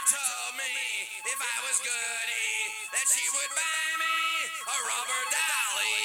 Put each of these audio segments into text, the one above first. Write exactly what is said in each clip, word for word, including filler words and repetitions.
told me if I was goody that she would buy me a rubber dolly.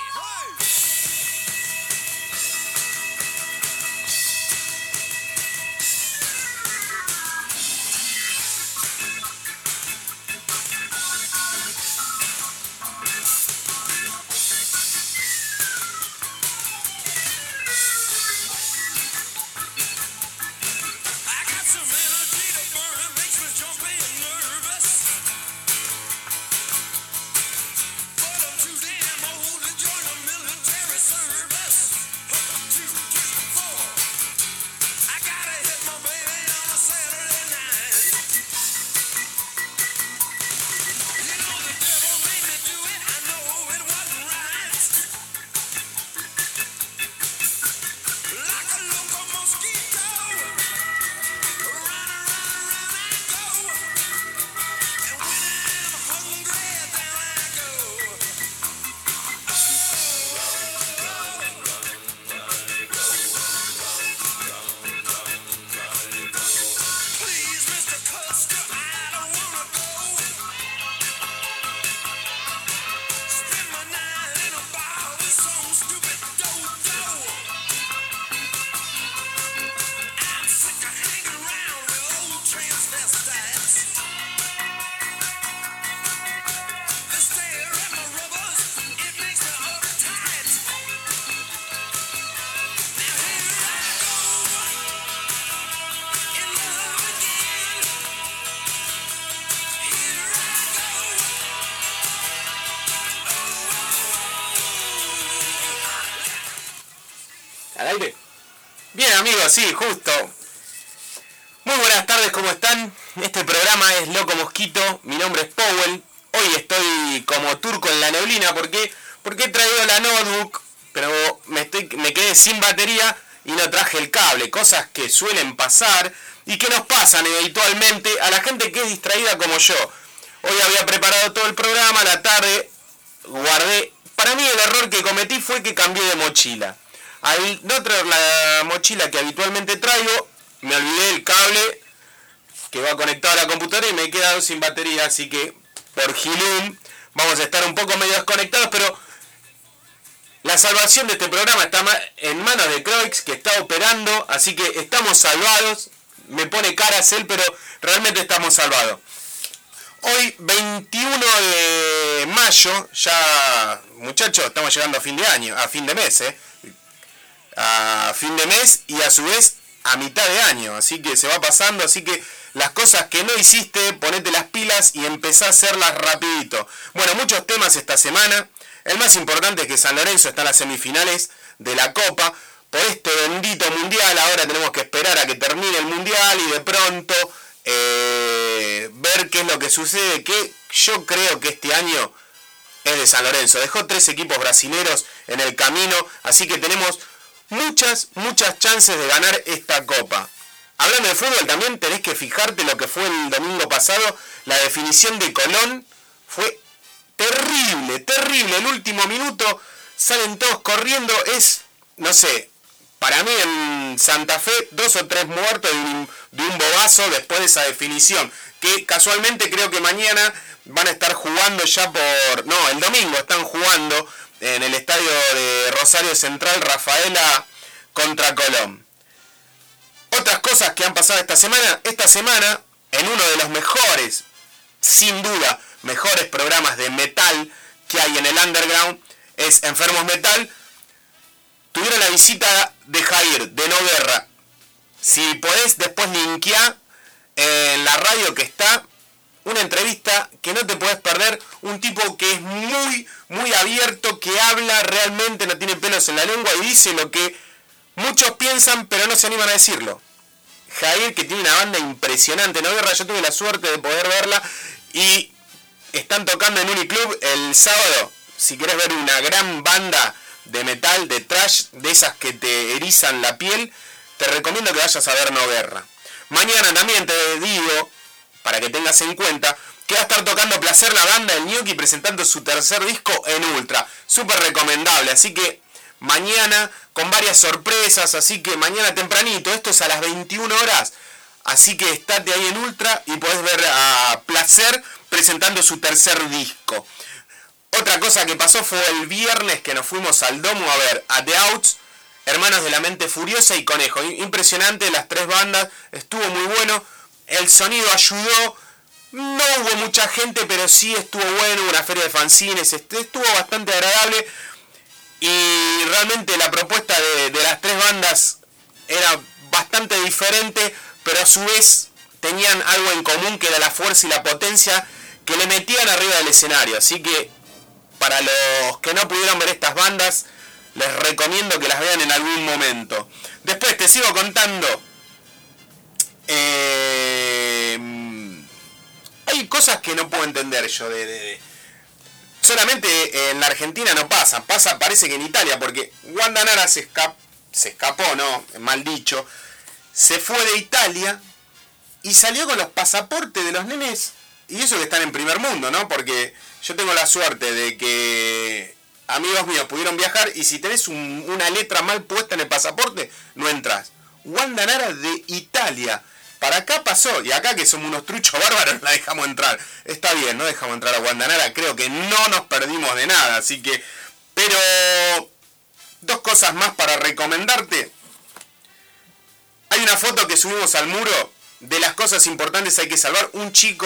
Bien amigos, sí, justo. Muy buenas tardes, ¿cómo están? Este programa es Loco Mosquito, mi nombre es Powell. Hoy estoy como turco en la neblina, ¿por qué? Porque he traído la notebook, pero me, estoy, me quedé sin batería y no traje el cable. Cosas que suelen pasar y que nos pasan habitualmente a la gente que es distraída como yo. Hoy había preparado todo el programa, a la tarde guardé. Para mí el error que cometí fue que cambié de mochila. Al no traer la mochila que habitualmente traigo, me olvidé el cable que va conectado a la computadora y me he quedado sin batería, así que por Gilum vamos a estar un poco medio desconectados, pero la salvación de este programa está en manos de Croix, que está operando, así que estamos salvados. Me pone caras él, pero realmente estamos salvados. Hoy, veintiuno de mayo, ya muchachos, estamos llegando a fin de año, a fin de mes, ¿eh? a fin de mes y a su vez a mitad de año, así que se va pasando, así que las cosas que no hiciste, ponete las pilas y empezá a hacerlas rapidito. Bueno, muchos temas esta semana. El más importante es que San Lorenzo está en las semifinales de la Copa. Por este bendito Mundial, ahora tenemos que esperar a que termine el Mundial y de pronto eh, ver qué es lo que sucede, que yo creo que este año es de San Lorenzo. Dejó tres equipos brasileños en el camino, así que tenemos muchas, muchas chances de ganar esta Copa. Hablando de fútbol, también tenés que fijarte lo que fue el domingo pasado. La definición de Colón fue terrible, terrible. El último minuto salen todos corriendo. Es, no sé, para mí en Santa Fe, dos o tres muertos de un, de un bobazo después de esa definición. Que casualmente creo que mañana van a estar jugando ya por... No, el domingo están jugando en el estadio de Rosario Central, Rafaela contra Colón. Otras cosas que han pasado esta semana. Esta semana, en uno de los mejores, sin duda, mejores programas de metal que hay en el underground, es Enfermos Metal, tuvieron la visita de Jair, de No Guerra. Si podés, después linkeá en la radio que está, una entrevista que no te podés perder, un tipo que es muy, muy abierto, que habla realmente, no tiene pelos en la lengua y dice lo que muchos piensan pero no se animan a decirlo. Jair, que tiene una banda impresionante, No Guerra, yo tuve la suerte de poder verla y están tocando en Uniclub el sábado. Si querés ver una gran banda de metal, de thrash, de esas que te erizan la piel, te recomiendo que vayas a ver No Guerra. Mañana también te digo, para que tengas en cuenta, que va a estar tocando Placer, la banda del Gnocchi, presentando su tercer disco en Ultra. Súper recomendable, así que mañana con varias sorpresas, así que mañana tempranito, esto es a las veintiuna horas, Así que estate ahí en Ultra y podés ver a Placer presentando su tercer disco. Otra cosa que pasó fue el viernes que nos fuimos al Domo a ver a The Outs, Hermanos de la Mente Furiosa y Conejo. Impresionante, las tres bandas, estuvo muy bueno, el sonido ayudó, no hubo mucha gente, pero sí estuvo bueno, una feria de fanzines, estuvo bastante agradable y realmente la propuesta de, de las tres bandas era bastante diferente, pero a su vez tenían algo en común que era la fuerza y la potencia que le metían arriba del escenario. Así que para los que no pudieron ver estas bandas, les recomiendo que las vean en algún momento. Después te sigo contando. Eh, hay cosas que no puedo entender yo de, de, de solamente en la Argentina no pasa, pasa parece que en Italia, porque Wanda Nara se escapó, se escapó, no, mal dicho, se fue de Italia y salió con los pasaportes de los nenes, y eso que están en primer mundo, ¿no? Porque yo tengo la suerte de que amigos míos pudieron viajar y si tenés un, una letra mal puesta en el pasaporte, no entras. Wanda Nara de Italia. Para acá pasó, y acá que somos unos truchos bárbaros la dejamos entrar. Está bien, no dejamos entrar a Wanda Nara, creo que no nos perdimos de nada, así que... Pero... Dos cosas más para recomendarte. Hay una foto que subimos al muro de las cosas importantes hay que salvar. Un chico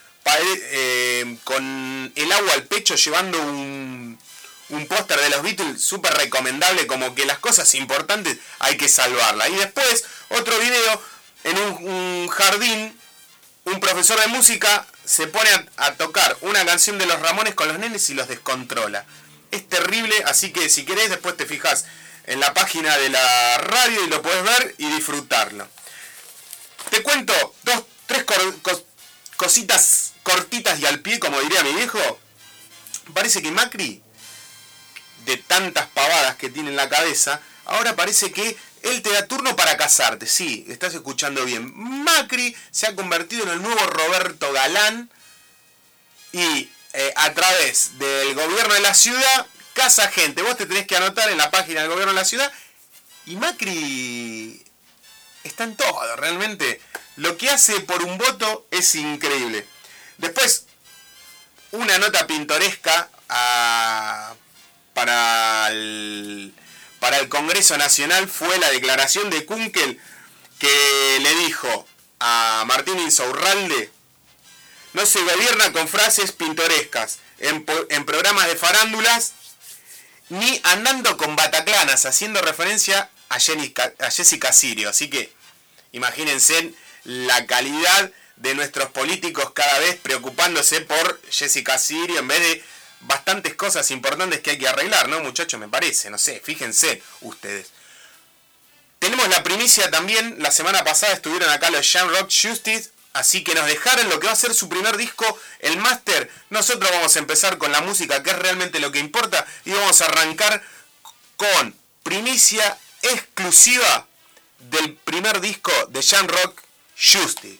eh, con el agua al pecho llevando un, un póster de los Beatles, súper recomendable, como que las cosas importantes hay que salvarlas. Y después otro video en un, un jardín, un profesor de música se pone a, a tocar una canción de los Ramones con los nenes y los descontrola. Es terrible, así que si querés después te fijas en la página de la radio y lo podés ver y disfrutarlo. Te cuento dos, tres cor, cos, cositas cortitas y al pie, como diría mi viejo. Parece que Macri, de tantas pavadas que tiene en la cabeza, ahora parece que él te da turno para casarte. Sí, estás escuchando bien. Macri se ha convertido en el nuevo Roberto Galán y... Eh, a través del gobierno de la ciudad, casa gente. Vos te tenés que anotar en la página del gobierno de la ciudad. Y Macri está en todo, realmente. Lo que hace por un voto es increíble. Después, una nota pintoresca a, para, el, para el Congreso Nacional fue la declaración de Kunkel, que le dijo a Martín Insaurralde: no se gobierna con frases pintorescas en, en programas de farándulas ni andando con bataclanas, haciendo referencia a, Jenny, a Jessica Sirio. Así que imagínense la calidad de nuestros políticos cada vez preocupándose por Jessica Sirio en vez de bastantes cosas importantes que hay que arreglar, ¿no, muchachos? Me parece, no sé, fíjense ustedes. Tenemos la primicia también, la semana pasada estuvieron acá los Jamrock Justice, así que nos dejaron lo que va a ser su primer disco, el máster. Nosotros vamos a empezar con la música, que es realmente lo que importa, y vamos a arrancar con primicia exclusiva del primer disco de Jamrock Justice.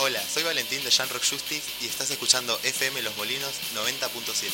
Hola, soy Valentín de Jan Rock Justice y estás escuchando F M Los Molinos noventa punto siete.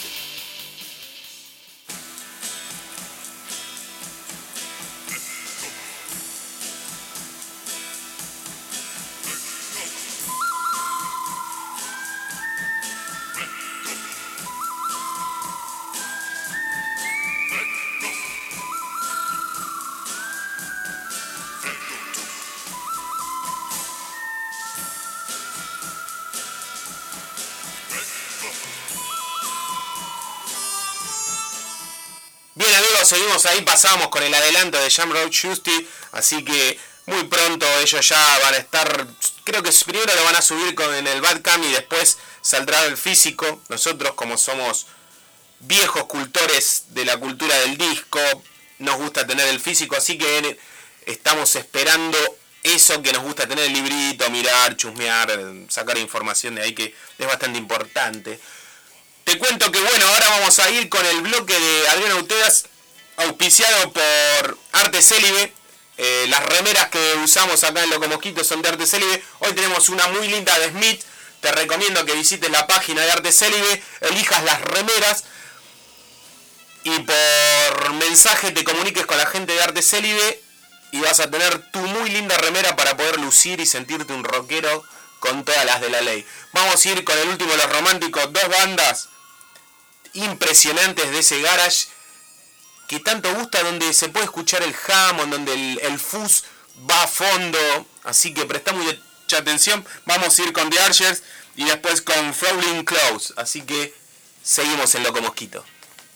Seguimos ahí, pasamos con el adelanto de Jam Rock Justice, así que muy pronto ellos ya van a estar, creo que primero lo van a subir con en el Bandcamp y después saldrá el físico. Nosotros, como somos viejos cultores de la cultura del disco, nos gusta tener el físico, así que estamos esperando eso, que nos gusta tener el librito, mirar, chusmear, sacar información de ahí, que es bastante importante. Te cuento que bueno, ahora vamos a ir con el bloque de Adriano Utedas, auspiciado por Arte Célibe. Eh, las remeras que usamos acá en Loco Mosquito son de Arte Célibe. Hoy tenemos una muy linda de Smith. Te recomiendo que visites la página de Arte Célibe, elijas las remeras y por mensaje te comuniques con la gente de Arte Célibe y vas a tener tu muy linda remera para poder lucir y sentirte un rockero con todas las de la ley. Vamos a ir con el último de Los Románticos, dos bandas impresionantes de ese garage que tanto gusta, donde se puede escuchar el Hammond, donde el, el fuzz va a fondo, así que presta mucha atención. Vamos a ir con The Archers y después con Fowling Close, así que seguimos en Loco Mosquito.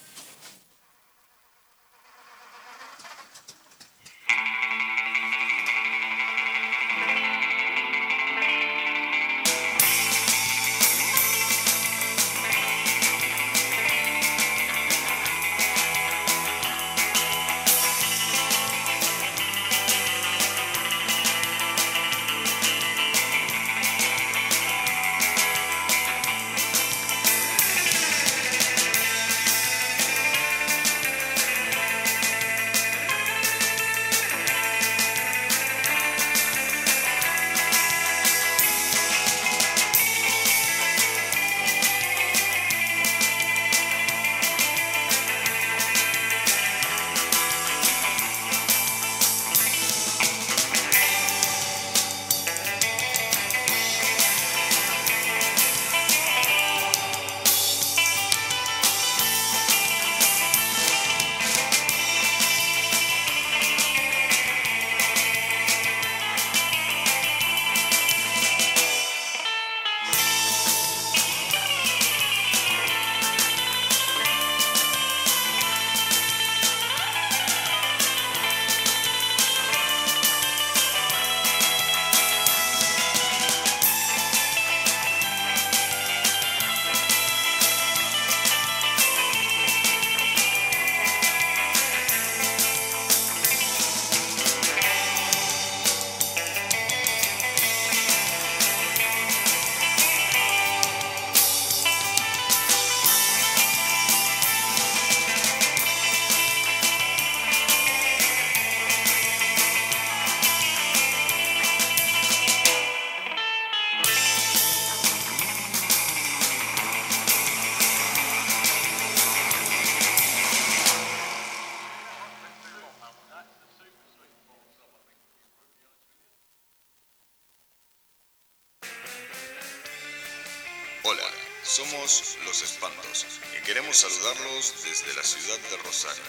Hola, somos Los Espantos y queremos saludarlos desde la ciudad de Rosario.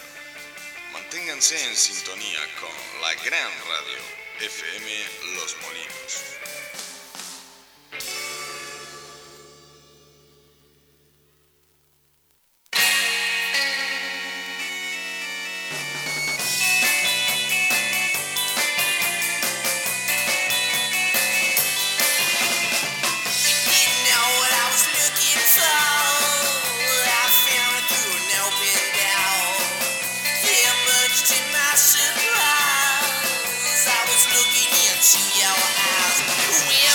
Manténganse en sintonía con la gran radio F M Los Molinos. Surprise, I was looking into your eyes. When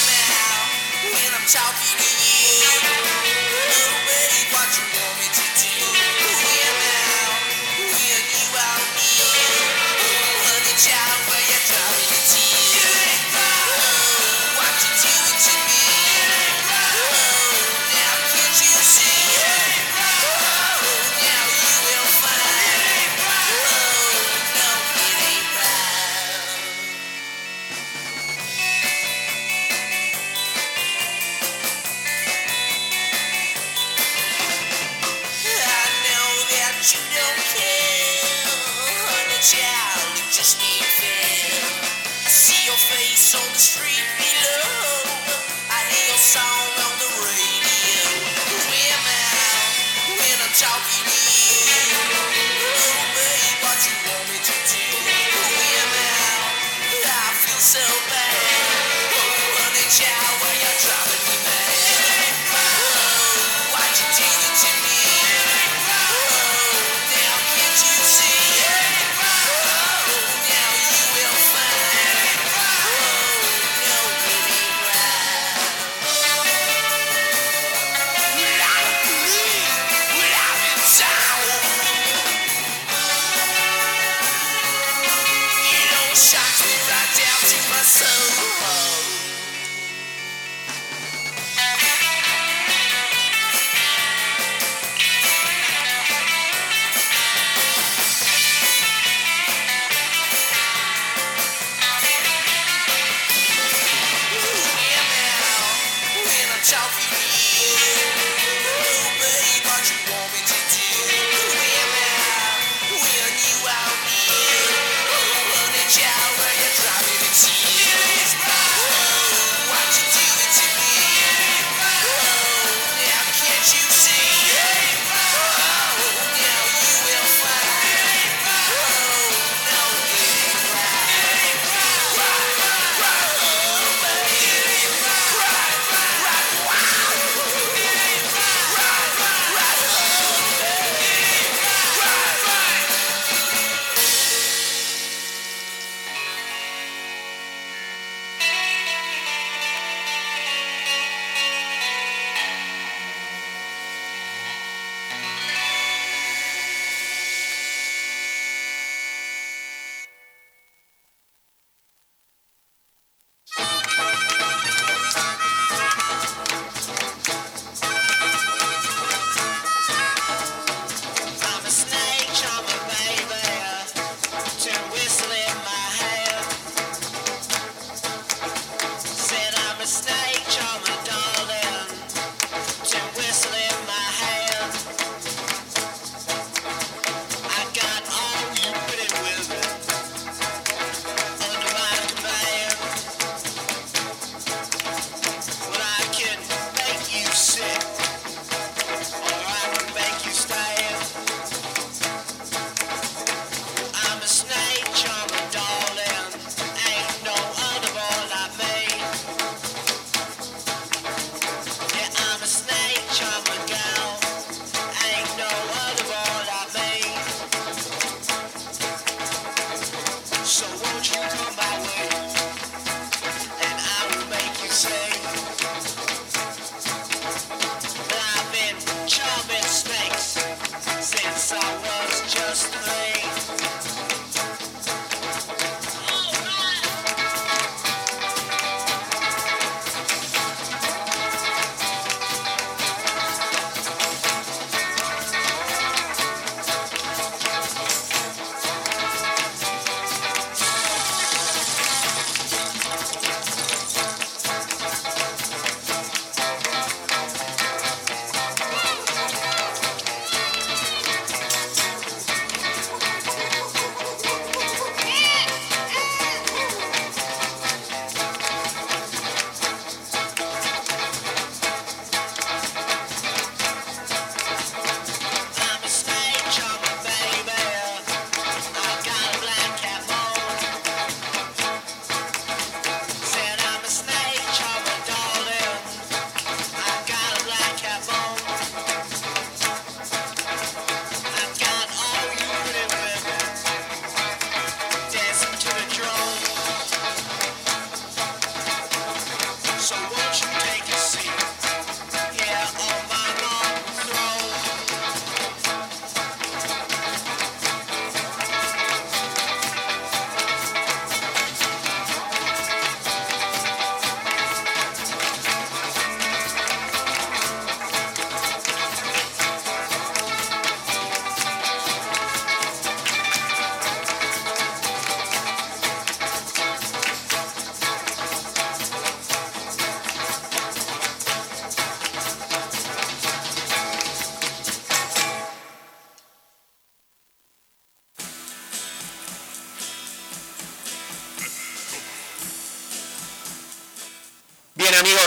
the street below. I hear your song on the radio. Hear me out when I'm talking to you. Oh, babe, what you want me to do? Hear me out, I feel so bad. Oh, honey child, why you driving me mad? Oh, why'd you do it to me? Oh, now can't you see? Oh, now you will find. Oh, no, it ain't right. Without a belief, without a sound, you know it shocks me right down to my soul. Talking to you, oh babe, what you want me to do? Hear me out when you out here. Oh honey child, where you driving me to? Oh,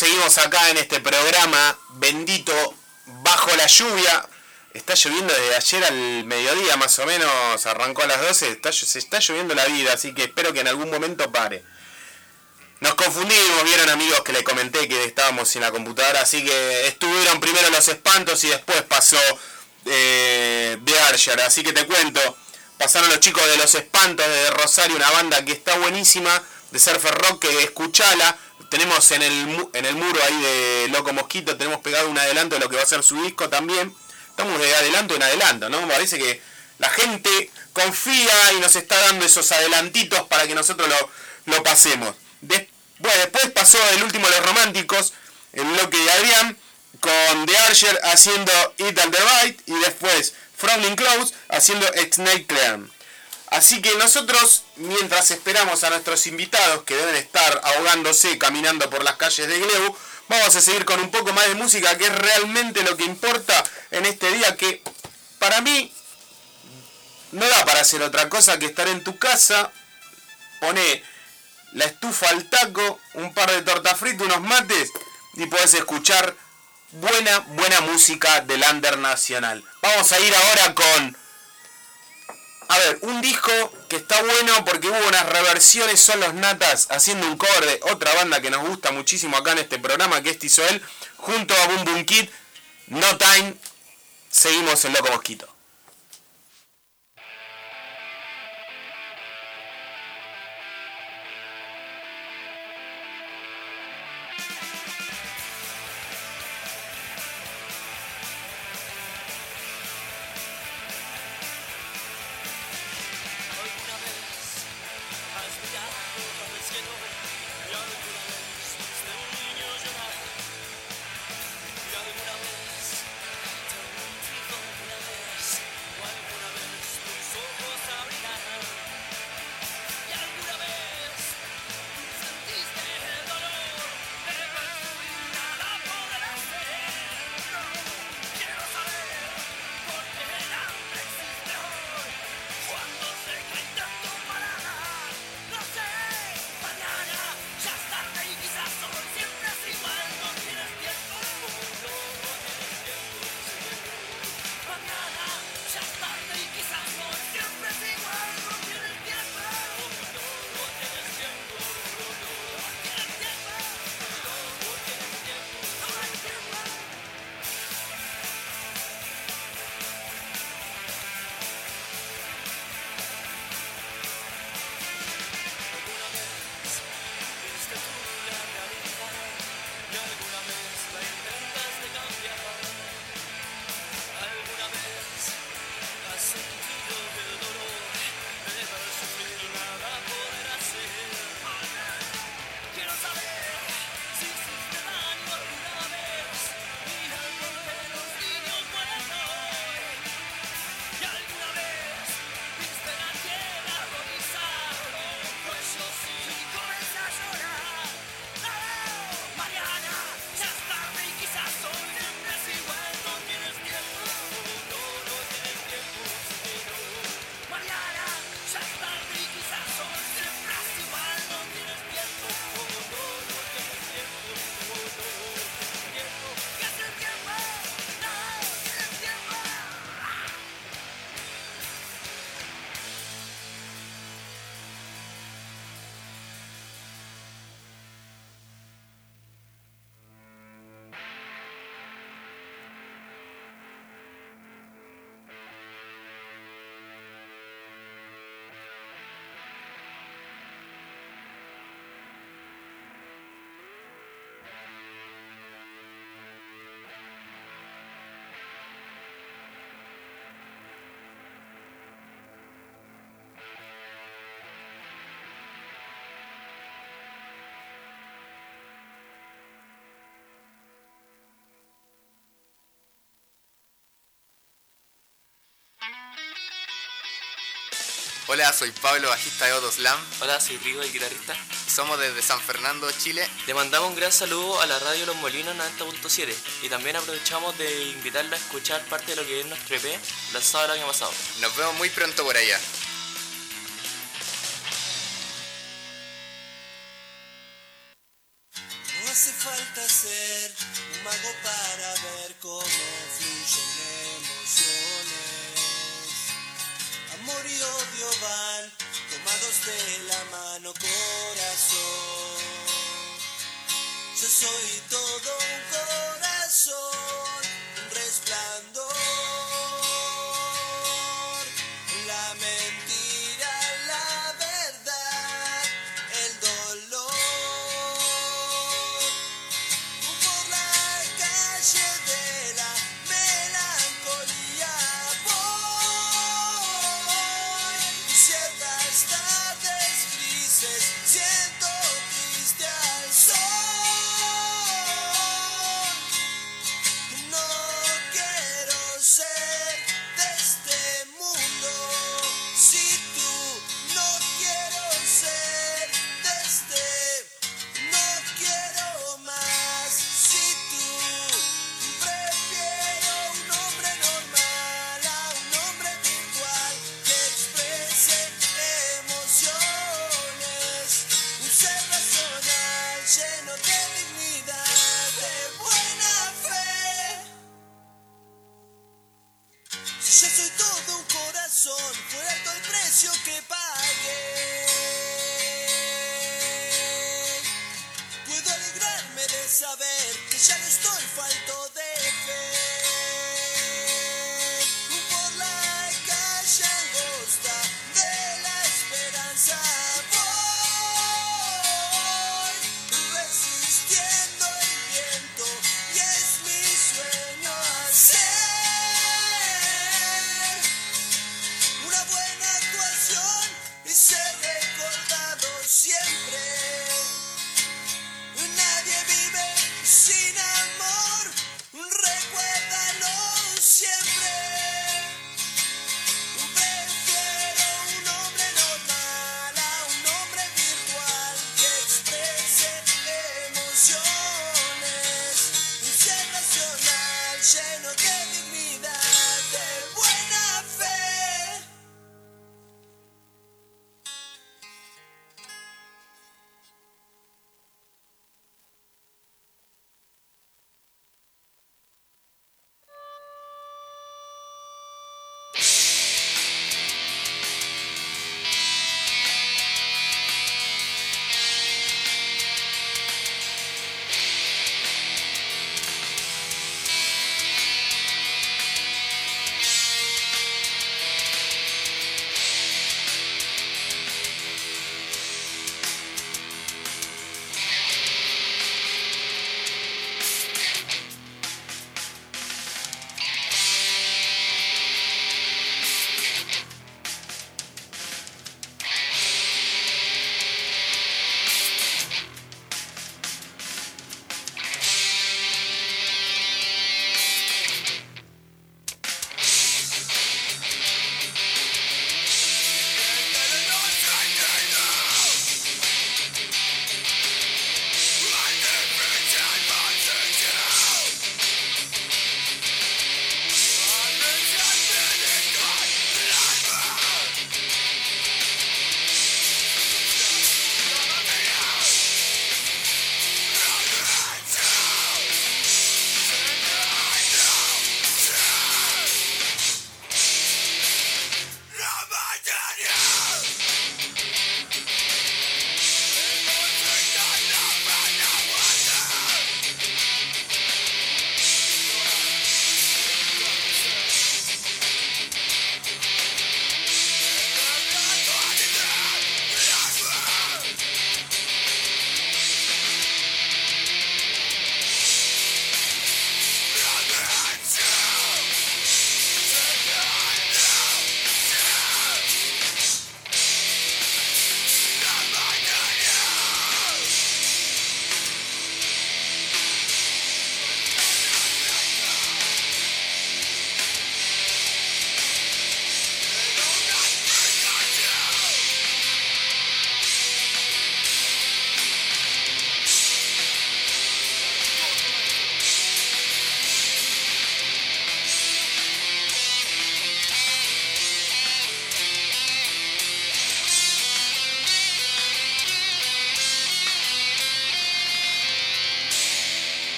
seguimos acá en este programa bendito bajo la lluvia. Está lloviendo desde ayer al mediodía, más o menos, arrancó a las doce, está, se está lloviendo la vida, así que espero que en algún momento pare. Nos confundimos, vieron amigos que les comenté que estábamos sin la computadora, así que estuvieron primero Los Espantos y después pasó eh, The Archer, así que te cuento, pasaron los chicos de Los Espantos de Rosario, una banda que está buenísima, de surfer rock, que escuchala. Tenemos en el, en el muro ahí de Loco Mosquito, tenemos pegado un adelanto de lo que va a ser su disco también. Estamos de adelanto en adelanto, ¿no? Me parece que la gente confía y nos está dando esos adelantitos para que nosotros lo, lo pasemos. Des, bueno, después pasó el último de Los Románticos, el bloque de Adrián, con The Archer haciendo It and the Bite, y después Frowning Close haciendo Snake Clan. Así que nosotros, mientras esperamos a nuestros invitados que deben estar ahogándose caminando por las calles de Glebu, vamos a seguir con un poco más de música, que es realmente lo que importa en este día, que para mí no da para hacer otra cosa que estar en tu casa, poné la estufa al taco, un par de tortas fritas, unos mates, y podés escuchar buena, buena música del under nacional. Vamos a ir ahora con... A ver, un disco que está bueno porque hubo unas reversiones, son Los Natas haciendo un cover de otra banda que nos gusta muchísimo acá en este programa, que es Tizoel, junto a Boom Boom Kid, No Time. Seguimos en Loco Mosquito. Hola, soy Pablo, bajista de Otto Slam. Hola, soy Rigo, el guitarrista. Somos desde San Fernando, Chile. Le mandamos un gran saludo a la radio Los Molinos noventa punto siete y también aprovechamos de invitarlo a escuchar parte de lo que es nuestro E P lanzado el año pasado. Nos vemos muy pronto por allá. No hace falta ser un mago para ver cómo fluyen emociones. Amor y odio van tomados de la mano, corazón. Yo soy todo un corazón, un resplandor. La mentira, la verdad, el dolor. Por la calle de la melancolía voy. Ciertas tardes grises siento triste al sol. No quiero ser de este mundo. Si tú no quiero ser de este, no quiero más. Si tú prefiero un hombre normal a un hombre virtual que exprese emociones. Un ser racional lleno de dignidad, de buena fe. Si yo soy todo un corazón, fue alto el precio que pagué. Puedo alegrarme de saber que ya no estoy falto de fe. Por la calle angosta de la esperanza voy, resistiendo el viento, y es mi sueño hacer una buena actuación y ser recordado siempre. Nadie vive sin amor,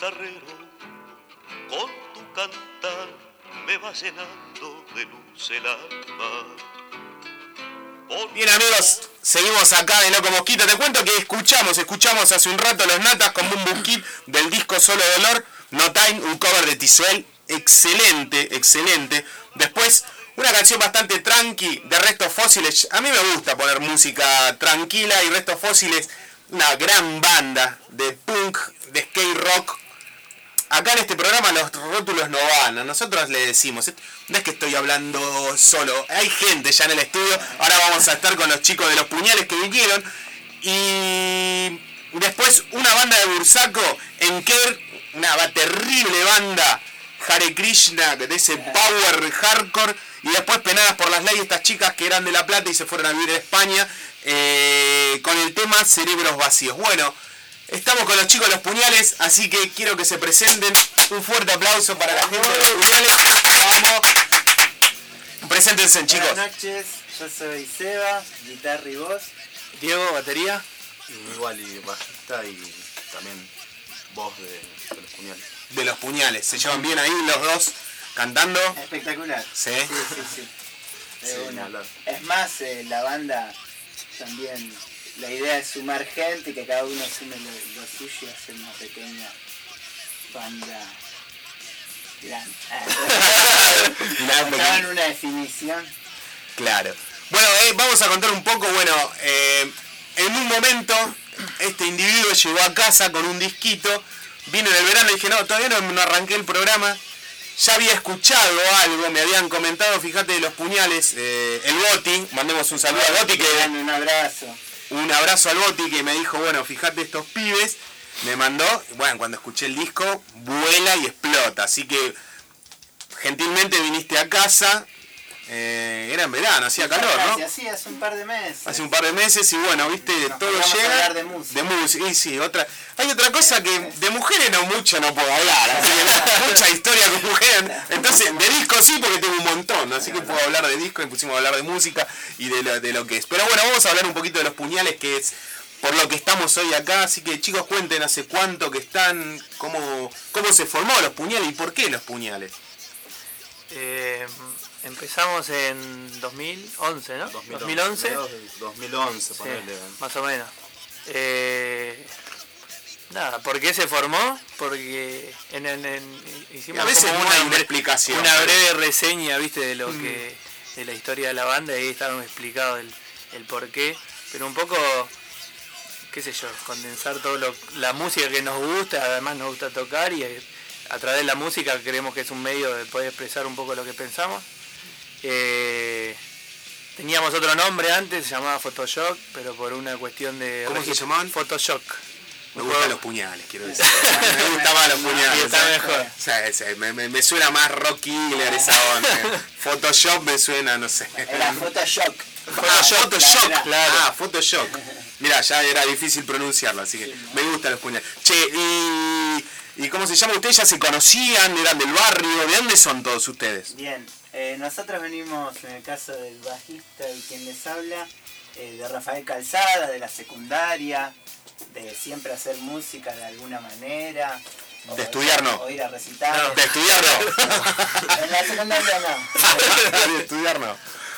guitarrero, con tu cantar me va llenando de luz el alma. Por Bien amigos, seguimos acá de Loco Mosquito. Te cuento que escuchamos, escuchamos hace un rato Los Natas con Boom Boom Kid del disco Solo Dolor, No Time, un cover de Tisuel, excelente, excelente. Después, una canción bastante tranqui de Restos Fósiles. A mí me gusta poner música tranquila y Restos Fósiles, una gran banda de punk, de skate rock. Acá en este programa los rótulos no van, a nosotros le decimos, no es que estoy hablando solo, hay gente ya en el estudio, ahora vamos a estar con los chicos de Los Puñales que vinieron, y después una banda de Bursaco, Enker, una terrible banda, Hare Krishna, de ese power hardcore, y después Penadas por las Leyes, estas chicas que eran de La Plata y se fueron a vivir a España, eh, con el tema Cerebros Vacíos. Bueno, estamos con los chicos de Los Puñales, así que quiero que se presenten. Un fuerte aplauso para la gente de Los Puñales. Vamos. Preséntense, chicos. Buenas noches, yo soy Seba, guitarra y voz. Diego, batería. Igual y bajista y también voz de, de Los Puñales. De Los Puñales. ¿Se llevan bien ahí los dos cantando? Espectacular. Sí. Sí, sí, sí. De Sí, una. hablar. Es más, eh, la banda también, la idea es sumar gente y que cada uno sume lo, lo suyo y hacer una pequeña banda grande. Nada, porque- Daban una definición. Claro. Bueno, eh, vamos a contar un poco, bueno, eh, en un momento este individuo llegó a casa con un disquito, vino en el verano y dije, no, todavía no, no arranqué el programa, ya había escuchado algo, me habían comentado, fíjate, de Los Puñales, eh, el Boti, mandemos un saludo al Boti, que Dan un abrazo. un abrazo al Boti que me dijo, bueno, fíjate estos pibes, me mandó, bueno, cuando escuché el disco, vuela y explota, así que gentilmente viniste a casa, eh, era en verano, hacía calor, ¿no? Gracias, sí, hace un par de meses. Hace un par de meses y bueno, viste, Nos todo pegamos a llega hablar de música. de música, y sí, otra, hay otra cosa que de mujeres no mucho no puedo hablar, así que mucha historia con mujeres, entonces de disco sí porque tengo un montón, así que puedo hablar de disco y pusimos a hablar de música y de lo, de lo que es, pero bueno, vamos a hablar un poquito de Los Puñales, que es por lo que estamos hoy acá, así que chicos, cuenten hace cuánto que están, cómo, cómo se formó Los Puñales y por qué Los Puñales. Eh, empezamos en dos mil once, ¿no? dos mil once. dos mil once, Sí, ponele. más o menos. Eh, nada, ¿por qué se formó? Porque en, en- en- hicimos A veces como no hay una, una explicación. una breve reseña, viste, de lo que de la historia de la banda, y ahí estábamos explicado el, el por qué, pero un poco, qué sé yo, condensar todo lo, la música que nos gusta, además nos gusta tocar, y eh, a través de la música creemos que es un medio de poder expresar un poco lo que pensamos. Eh, teníamos otro nombre antes, se llamaba Photoshock, pero por una cuestión de... ¿Cómo se llamaban? Photoshock. Me gustan Los Puñales, quiero decir. Me gusta más Los Puñales. Y está mejor. Sí, sí, me, me, me suena más Rock Killer esa onda. Photoshop me suena, no sé. Era Photoshock. Ah, Photoshop, Claro. claro. Ah, Photoshop. Mirá, ya era difícil pronunciarlo, así que me gustan Los Puñales. Che, y, y ¿cómo se llama? ¿Ustedes ya se conocían? ¿Eran del barrio? ¿De dónde son todos ustedes? Bien, eh, nosotros venimos, en el caso del bajista y quien les habla, eh, de Rafael Calzada, de la secundaria, de siempre hacer música de alguna manera. o- De estudiar no. O ir a recitales. De estudiar no. En la secundaria no. De estudiar no.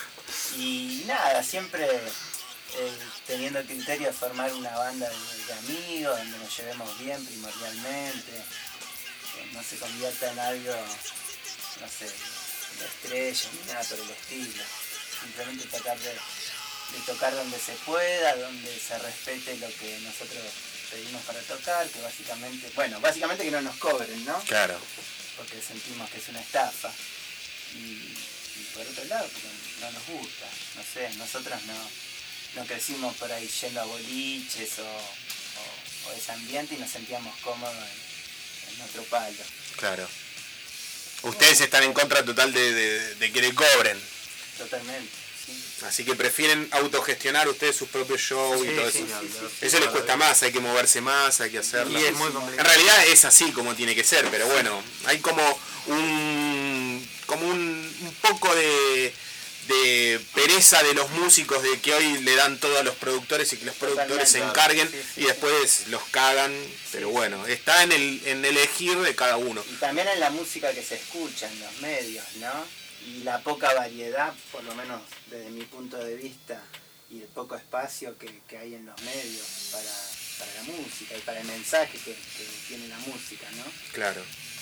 Y nada, siempre eh, teniendo el criterio de formar una banda de, de amigos, donde nos llevemos bien primordialmente, que no se convierta en algo, no sé, de estrella ni nada por el estilo. Simplemente tratar de, de tocar donde se pueda, donde se respete lo que nosotros pedimos para tocar, que básicamente, bueno, básicamente que no nos cobren, ¿no? Claro. Porque sentimos que es una estafa. Y, y por otro lado, porque no nos gusta, no sé, nosotros no, no crecimos por ahí yendo a boliches o, o, o ese ambiente y nos sentíamos cómodos en, en otro palo. Claro. Ustedes están en contra total de, de, de que le cobren. Totalmente, sí. Así que prefieren autogestionar ustedes sus propios shows y Sí, todo sí, eso. sí, sí, Eso les cuesta más, hay que moverse más, hay que hacerlo. Y es muy En complicado. realidad es así como tiene que ser, pero bueno, hay como un como un, un poco de, de pereza de los músicos de que hoy le dan todo a los productores y que los productores se encarguen sí, sí, y después sí. los cagan, pero sí, bueno, está en el en elegir de cada uno. Y también en la música que se escucha en los medios, ¿no? Y la poca variedad, por lo menos desde mi punto de vista, y el poco espacio que, que hay en los medios para, para la música y para el mensaje que, que tiene la música, ¿no? Claro.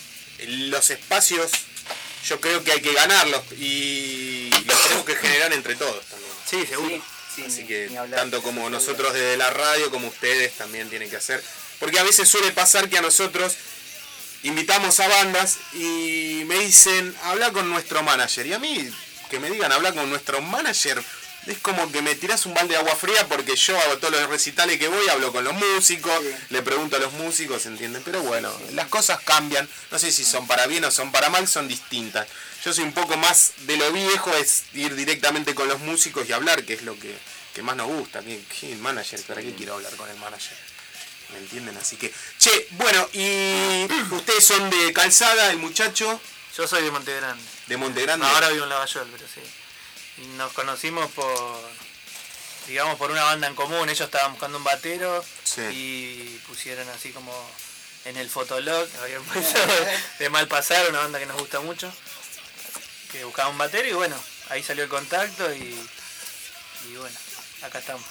Los espacios yo creo que hay que ganarlos y los tenemos que generar entre todos también. Sí, seguro. Sí, sí, Así ni- que ni hablar, tanto como seguro. nosotros desde la radio como ustedes también tienen que hacer. Porque a veces suele pasar que a nosotros invitamos a bandas y me dicen, habla con nuestro manager. Y a mí que me digan, habla con nuestro manager, es como que me tirás un balde de agua fría porque yo hago todos los recitales que voy, hablo con los músicos, Sí. le pregunto a los músicos, ¿entienden? Pero bueno, las cosas cambian, no sé si son para bien o son para mal, son distintas. Yo soy un poco más de lo viejo, es ir directamente con los músicos y hablar, que es lo que, que más nos gusta. ¿Qué, qué el manager? ¿Para qué quiero hablar con el manager? ¿Me entienden? Así que, che, bueno, y ustedes son de Calzada, el muchacho, Yo soy de Monte Grande. de Monte Grande. Ahora vivo en Lavallol, pero sí. Y nos conocimos por, digamos, por una banda en común. Ellos estaban buscando un batero Sí. y pusieron así como en el fotolog, habían puesto de Mal Pasar, una banda que nos gusta mucho, que buscaba un batero y bueno, ahí salió el contacto y, y bueno, acá estamos.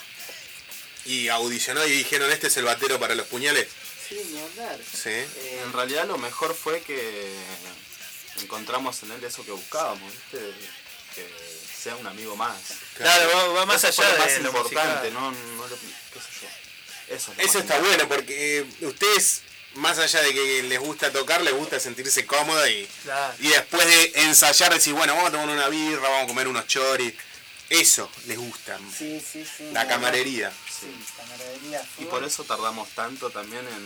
Y audicionó y dijeron, este es el batero para los puñales. Sí, ni hablar. Sí. Eh, En realidad lo mejor fue que encontramos en él eso que buscábamos, ¿viste? Que sea un amigo más. Claro, va, va más Eso fue allá lo de más lo importante, musical. no, no lo, qué sé yo. Eso, es lo Eso más está importante. bueno porque eh, ustedes, más allá de que les gusta tocar, les gusta sentirse cómodos y, Claro. y después de ensayar decir, bueno, vamos a tomar una birra, vamos a comer unos choris. Eso les gusta, sí, sí, sí. la ni camaradería. hablar. Sí, camaradería. Y full. por eso tardamos tanto también en,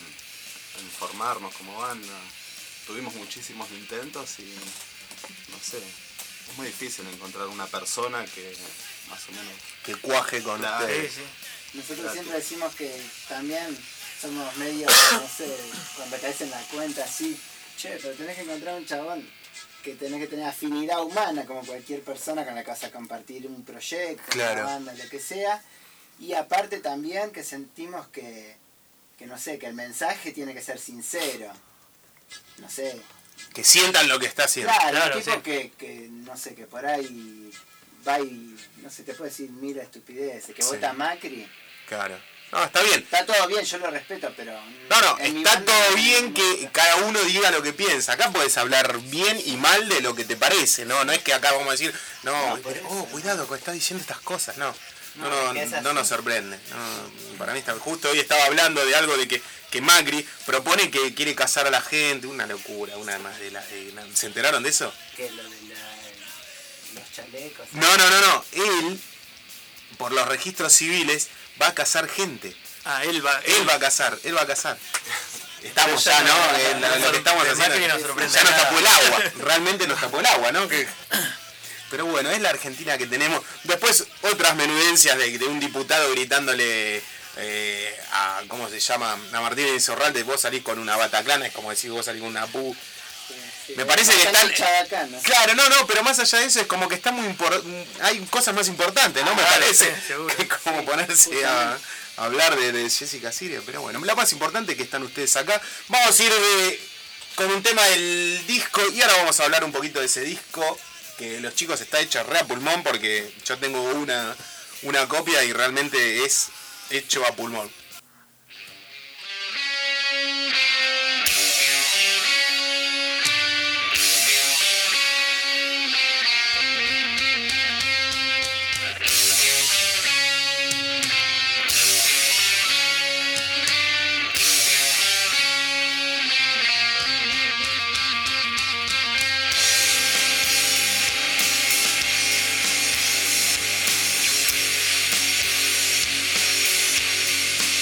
en formarnos como banda. Tuvimos muchísimos intentos y no sé, es muy difícil encontrar una persona que más o menos... Que cuaje con Claro. ustedes. Sí, sí. Nosotros Claro. siempre decimos que también somos medio, no sé, cuando caes en la cuenta así, che, pero tenés que encontrar un chabón que tenés que tener afinidad humana como cualquier persona con la que vas a compartir un proyecto, Claro. una banda, lo que sea. Y aparte también que sentimos que, que, no sé, que el mensaje tiene que ser sincero. No sé. Que sientan lo que está haciendo. Claro, Claro, un tipo sí. que, que, no sé, que por ahí va y, no sé, te puede decir mil estupideces, que Sí. vota Macri. Claro. No, está bien. Está todo bien, yo lo respeto, pero... No, no, en mi está banda todo no- bien no que sé. cada uno diga lo que piensa. Acá puedes hablar bien y mal de lo que te parece, ¿no? No es que acá vamos a decir, no, No, por pero, eso. oh, cuidado, que está diciendo estas cosas. No, no, No, no, es que es no así. nos sorprende. No, para mí está, justo hoy estaba hablando de algo de que, que Macri propone que quiere casar a la gente, una locura, una más de la... de- ¿Se enteraron de eso? Que lo de la- los chalecos. No, no, no, no. Él, por los registros civiles, va a casar gente. Ah, él va. Él va a casar, él va a casar. Estamos Pero ya, ya ¿no? no- En lo, no lo que estamos sorprende, Macri haciendo. no sorprende Ya nos nada. tapó el agua. Realmente nos tapó el agua, ¿no? Que- pero bueno, es la Argentina que tenemos. Después, otras menudencias de, de un diputado gritándole eh, a, ¿cómo se llama? A Martínez Insaurralde, vos salís con una bataclana, es como decir vos salís con una pu. Me parece que están... Chabacán, ¿no? Claro, no, no, pero más allá de eso es como que está muy impor- hay cosas más importantes, ¿no? Me Claro, parece sí, seguro. que como ponerse a, a hablar de, de Jessica Siria, pero bueno, lo más importante es que están ustedes acá. Vamos a ir de- con un tema del disco y ahora vamos a hablar un poquito de ese disco que los chicos está hecho re a pulmón porque yo tengo una, una copia y realmente es hecho a pulmón. Thank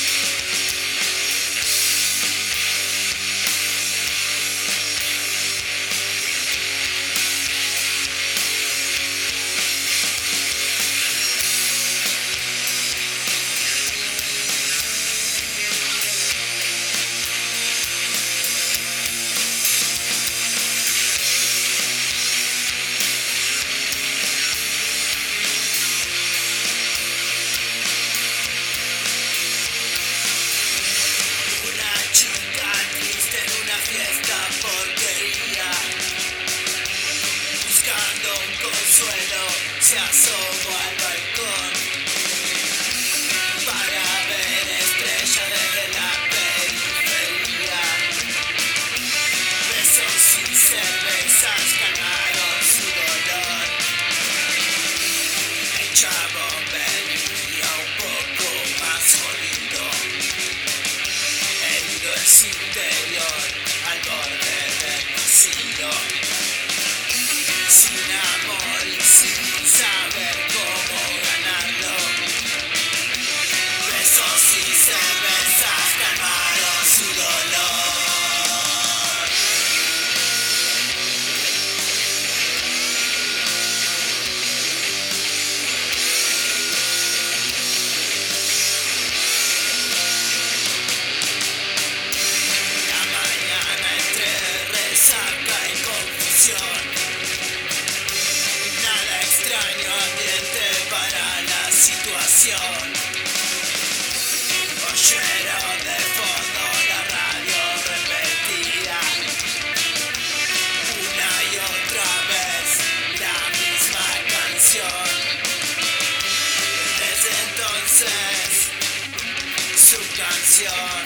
canción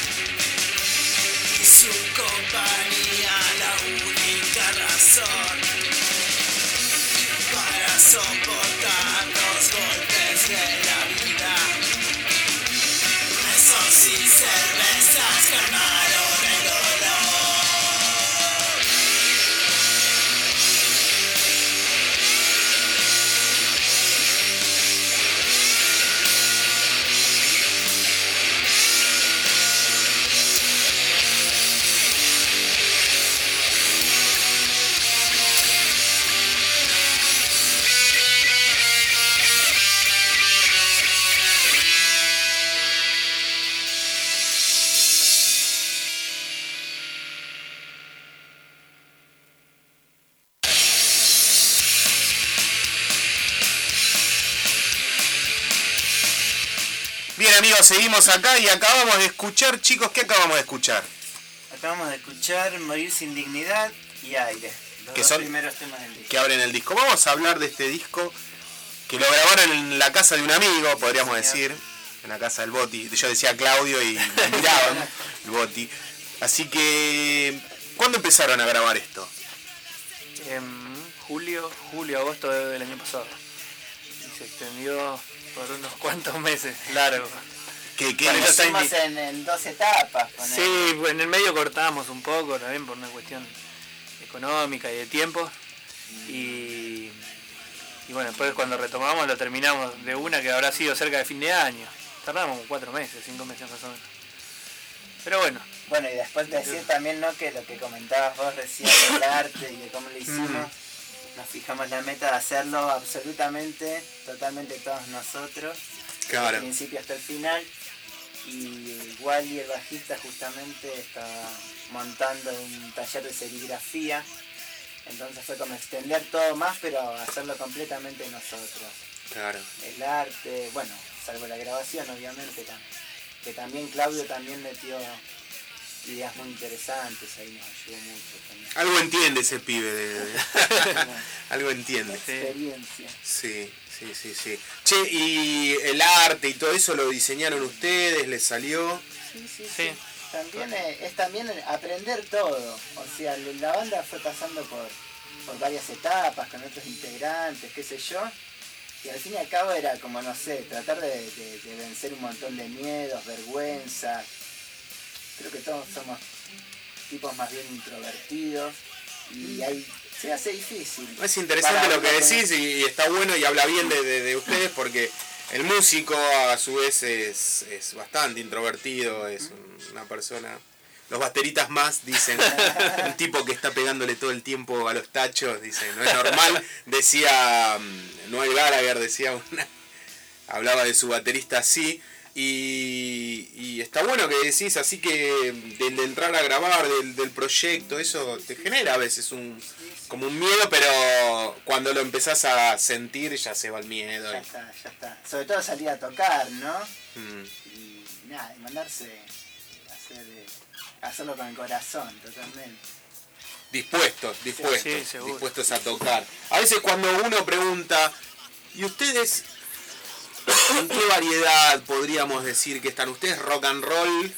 y su compañía la única razón para soportar los golpes de la vida. Besos y cervezas calmaron el dolor. Bien amigos, seguimos acá y acabamos de escuchar, chicos, ¿qué acabamos de escuchar? Acabamos de escuchar Morir sin dignidad y Aire, los Que dos son- primeros temas del disco. Que abren el disco. Vamos a hablar de este disco que lo grabaron en la casa de un amigo, podríamos decir, en la casa del Boti. Yo decía Claudio y me miraban el Boti. Así que, ¿cuándo empezaron a grabar esto? En julio, julio, agosto del año pasado. Y se extendió por unos cuantos meses, largo. ¿Qué, qué Para no eso está Hicimos indi- en, en dos etapas. ponele. Sí, en el medio cortamos un poco también por una cuestión económica y de tiempo. Y, y bueno, después cuando retomamos lo terminamos de una que habrá sido cerca de fin de año. Tardamos como cuatro meses, cinco meses más o menos. Pero bueno, Bueno, y después decir también, ¿no?, que lo que comentabas vos recién del arte y de cómo lo hicimos, nos fijamos la meta de hacerlo absolutamente, totalmente todos nosotros, desde Claro. el principio hasta el final. Y Wally, el bajista, justamente estaba montando un taller de serigrafía, entonces fue como extender todo más, pero hacerlo completamente nosotros. Claro. El arte, bueno, salvo la grabación obviamente, tam- que también Claudio también metió ideas muy interesantes, ahí nos ayudó mucho también. Algo entiende ese pibe. De, de- Algo entiende. Experiencia. Sí, sí, sí, sí. Che, y el arte y todo eso lo diseñaron ustedes, les salió. Sí, sí, sí. sí. También eh, es también aprender todo, o sea, la banda fue pasando por, por varias etapas, con otros integrantes, qué sé yo, y al fin y al cabo era como, no sé, tratar de, de- de vencer un montón de miedos, vergüenza. Creo que todos somos tipos más bien introvertidos y ahí se hace difícil. Es interesante Para lo que uno decís y, y está bueno y habla bien de, de- de ustedes porque el músico a su vez es, es bastante introvertido, es un- una persona... Los bateritas más dicen, un tipo que está pegándole todo el tiempo a los tachos, dicen, no es normal, decía mm, Noel Gallagher, decía una, hablaba de su baterista así, y, y está bueno que decís, así que del de entrar a grabar, del, del proyecto, eso te genera a veces un como un miedo, pero cuando lo empezás a sentir ya se va el miedo. Ya está, ya está. Sobre todo salir a tocar, ¿no? Mm. Y nada, y mandarse a hacer, eh, hacerlo con el corazón, totalmente. Dispuestos, dispuestos, Sí, seguro. dispuestos a tocar. A veces cuando uno pregunta, ¿y ustedes en qué variedad podríamos decir que están? ¿Ustedes rock and roll?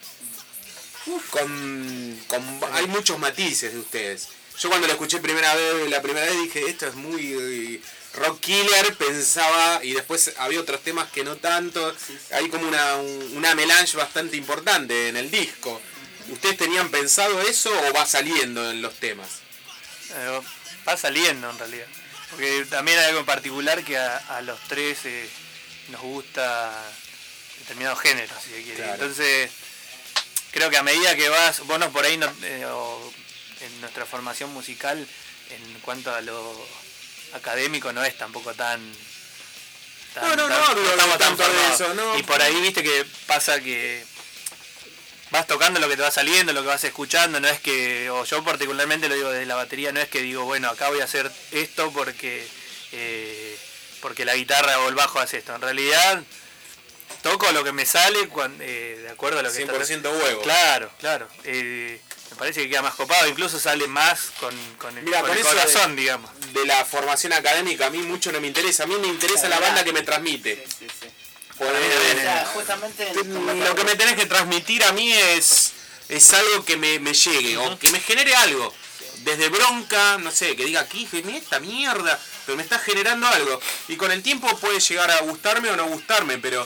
Con, con- hay muchos matices de ustedes. Yo cuando lo escuché primera vez, la primera vez dije, esto es muy eh, rock killer, pensaba, y después había otros temas que no tanto. Hay como una, un- una melange bastante importante en el disco. ¿Ustedes tenían pensado eso o va saliendo en los temas? Eh, va saliendo en realidad. Porque también hay algo en particular que a, a los tres eh, nos gusta determinado género, si se quiere. Claro. Entonces, creo que a medida que vas, vos no por ahí, no, eh, o en nuestra formación musical, en cuanto a lo académico, no es tampoco tan... tan- No, no, no tan- hablo estamos tan tanto de formados. eso, no. Y por ahí viste que pasa que vas tocando lo que te va saliendo, lo que vas escuchando, no es que, o yo particularmente lo digo desde la batería, no es que digo, bueno, acá voy a hacer esto porque eh, porque la guitarra o el bajo hace esto. En realidad, toco lo que me sale cuan- eh, de acuerdo a lo que cien por está- ciento huevo. Claro, claro. Eh, me parece que queda más copado, incluso sale más con, con el, Mira, con con el eso corazón, de- digamos. De la formación académica a mí mucho no me interesa. A mí me interesa la banda que me transmite. Sí, sí, sí. poder- O sea, justamente como lo que me tenés que transmitir a mí es, es algo que me, me llegue, o que me genere algo. Desde bronca, no sé, que diga aquí, mira esta mierda, pero me está generando algo. Y con el tiempo puede llegar a gustarme o no gustarme, pero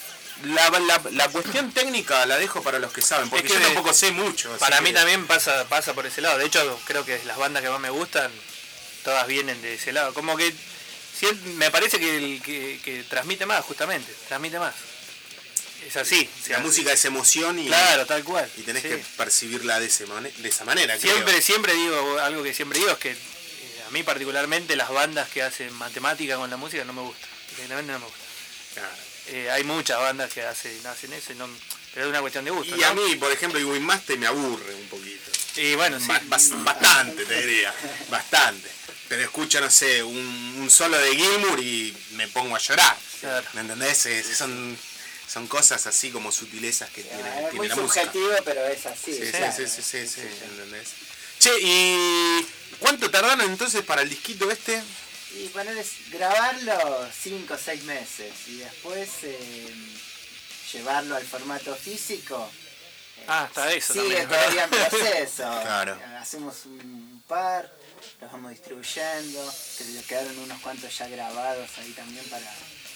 la, la, la cuestión técnica la dejo para los que saben, porque Es que yo tampoco sé mucho. así Para mí que- también pasa pasa por ese lado. De hecho, creo que las bandas que más me gustan, todas vienen de ese lado. Como que sien- me parece que, el, que, que transmite más, justamente. Transmite más. Es así. o sea, La música es emoción y, Claro, tal cual. y tenés sí. que percibirla de, ese mane- de esa manera. creo. Siempre, siempre digo, algo que siempre digo es que eh, a mí particularmente las bandas que hacen matemática con la música no me gustan. Directamente no me gustan. Claro. Eh, hay muchas bandas que hacen, hacen eso, y no, pero es una cuestión de gusto. Y ¿no? a mí, por ejemplo, Win Master me aburre un poquito. Y bueno, sí. Ba- bas- bastante, te diría. Bastante. Pero escucho, no sé, un, un solo de Gilmour y me pongo a llorar. Claro. ¿Me entendés? Es- son, son cosas así como sutilezas que tiene, Es tiene muy la música. subjetivo, pero es así. Sí, sí, claro. sí, sí, sí, sí, ¿entendés? Che, ¿y cuánto tardaron entonces para el disquito este? Y ponerles, grabarlo cinco o seis meses y después eh, llevarlo al formato físico. eh, Ah, está eso Sigue también. todavía en proceso. Claro. Eh, Hacemos un par, los vamos distribuyendo, que quedaron unos cuantos ya grabados ahí también para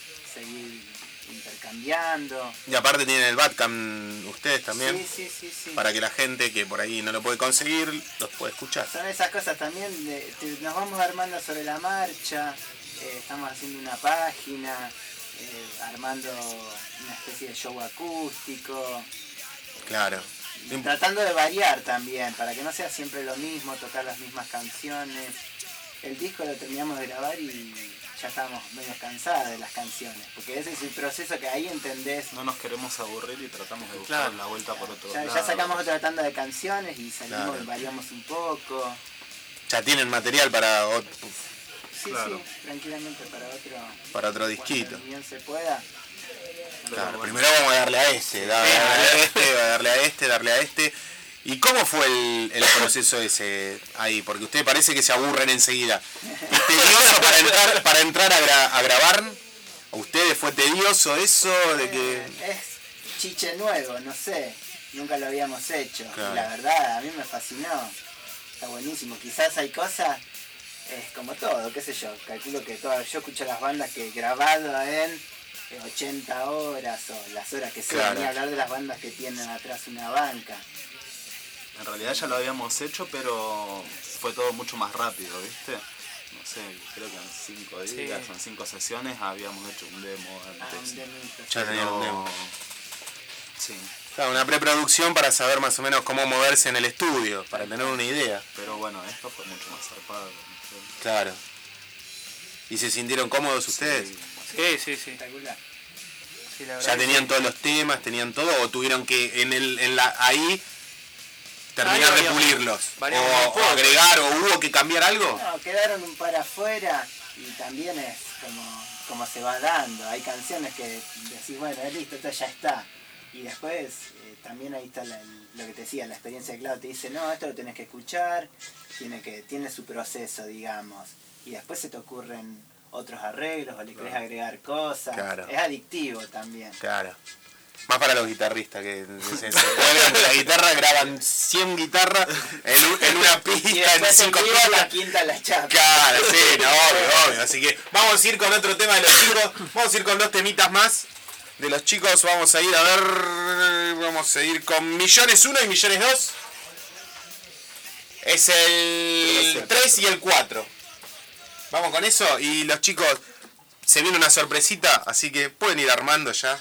seguir intercambiando. Y aparte tienen el Badcam ustedes también, Sí, sí, sí, sí. para que la gente que por ahí no lo puede conseguir, los puede escuchar. Son esas cosas también, de, de- nos vamos armando sobre la marcha, eh, estamos haciendo una página, eh, armando una especie de show acústico, Claro. tratando de variar también, para que no sea siempre lo mismo, tocar las mismas canciones. El disco lo terminamos de grabar y ya estábamos medio cansados de las canciones, porque ese es el proceso que ahí entendés. No nos queremos aburrir y tratamos de buscar Claro. la vuelta por otro Ya, lado. ya sacamos otra tanda de canciones y salimos Claro. y variamos un poco. Ya tienen material para, ot- Sí, Claro. sí, tranquilamente para otro, para otro disquito. cuando bien se pueda. Claro, primero vamos a darle a este, da- darle a este, darle a este, darle a este. ¿Y cómo fue el, el proceso ese ahí? Porque usted parece que se aburren enseguida. ¿Es tedioso para entrar, para entrar a, gra- a grabar? ¿A ustedes fue tedioso eso de que...? Eh, es chiche nuevo, no sé, nunca lo habíamos hecho. Claro. Y la verdad, a mí me fascinó. Está buenísimo. Quizás hay cosas, es como todo, qué sé yo. Calculo que todo, yo escucho las bandas que he grabado en eh, ochenta horas o las horas que sean, Claro. ni hablar de las bandas que tienen atrás una banca. En realidad ya lo habíamos hecho, pero fue todo mucho más rápido, ¿viste? No sé, creo que en cinco días, Sí. en cinco sesiones habíamos hecho un demo Ah, antes. un demito. Ya tenían un Pero- demo. Sí, Claro, una preproducción para saber más o menos cómo moverse en el estudio, para tener una idea. pero bueno, esto fue mucho más zarpado. no sé. Claro. ¿Y se sintieron cómodos ustedes? Sí. Sí, sí, sí. Espectacular. Sí, la verdad ¿Ya que tenían sí. todos los temas, tenían todo o tuvieron que en el en la ahí terminar Ahí de variamos- pulirlos? variamos O, un o poco. agregar o hubo que cambiar algo? No, quedaron un par afuera y también es como, como se va dando. Hay canciones que decís, bueno, es listo, esto ya está. Y después eh, también ahí está la- lo que te decía, la experiencia de Clau te dice, no, esto lo tenés que escuchar, tiene que tiene su proceso, digamos. Y después se te ocurren otros arreglos o le querés agregar cosas. Claro. Es adictivo también. Claro. Más para los guitarristas que se, se juegan con la guitarra, graban cien guitarras en, un- en una Y pista, en después en cinco vivo pistas. la quinta la chapa. Claro, sí, no, obvio, obvio. Así que vamos a ir con otro tema de los chicos. Vamos a ir con dos temitas más de los chicos. Vamos a ir a ver. Vamos a ir con Millones uno y Millones dos. Es el tres y el cuatro. Vamos con eso. Y los chicos, se viene una sorpresita. Así que pueden ir armando ya.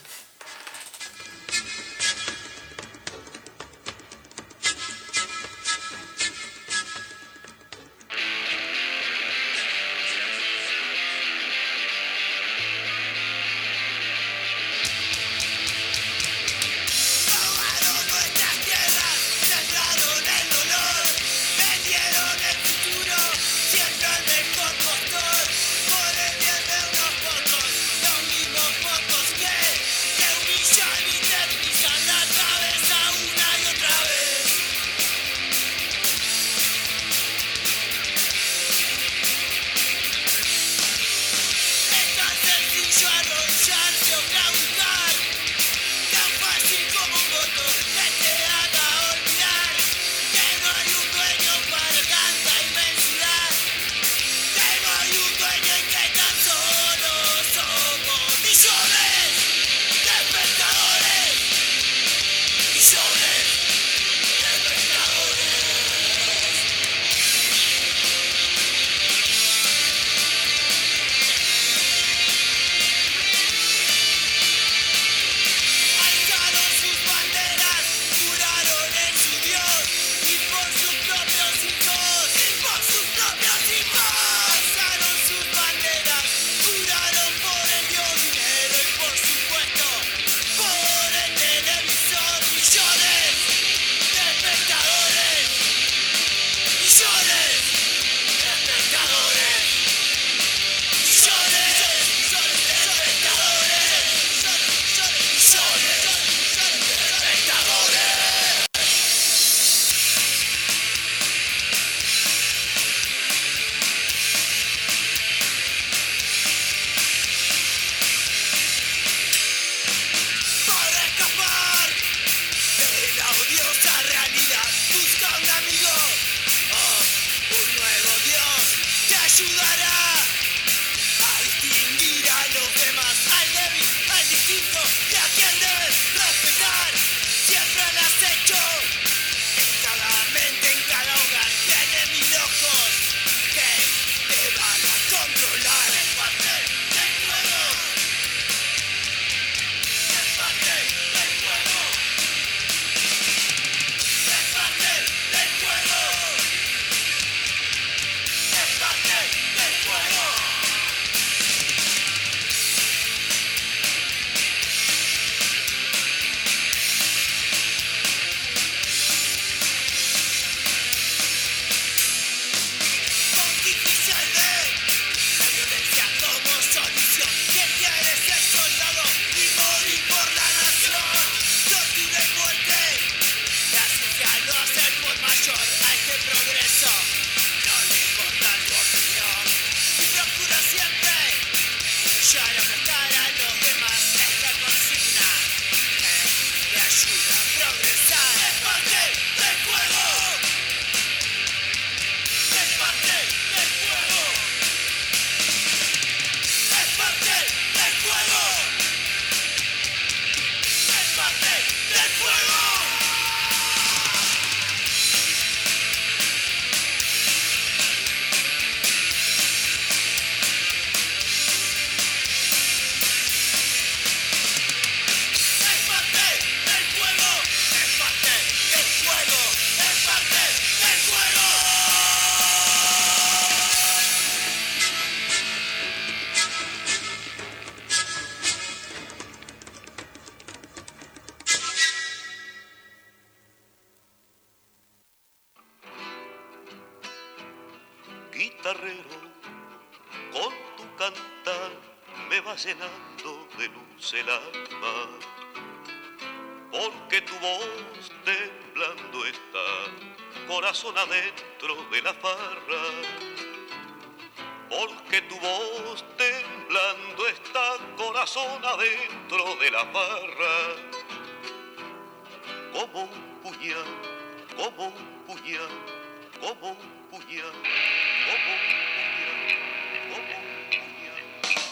Robaron nuestras tierras, sembraron el dolor, vendieron el futuro, siempre al mejor postor, por el bien de unos pocos, los mismos pocos que, que guitarrero, con tu cantar me vas llenando de luz el alma, porque tu voz temblando está, corazón adentro de la farra, porque tu voz temblando está, corazón adentro de la farra, como un puñal, como un puñal, como un puñal, como un puñal, como un puñal.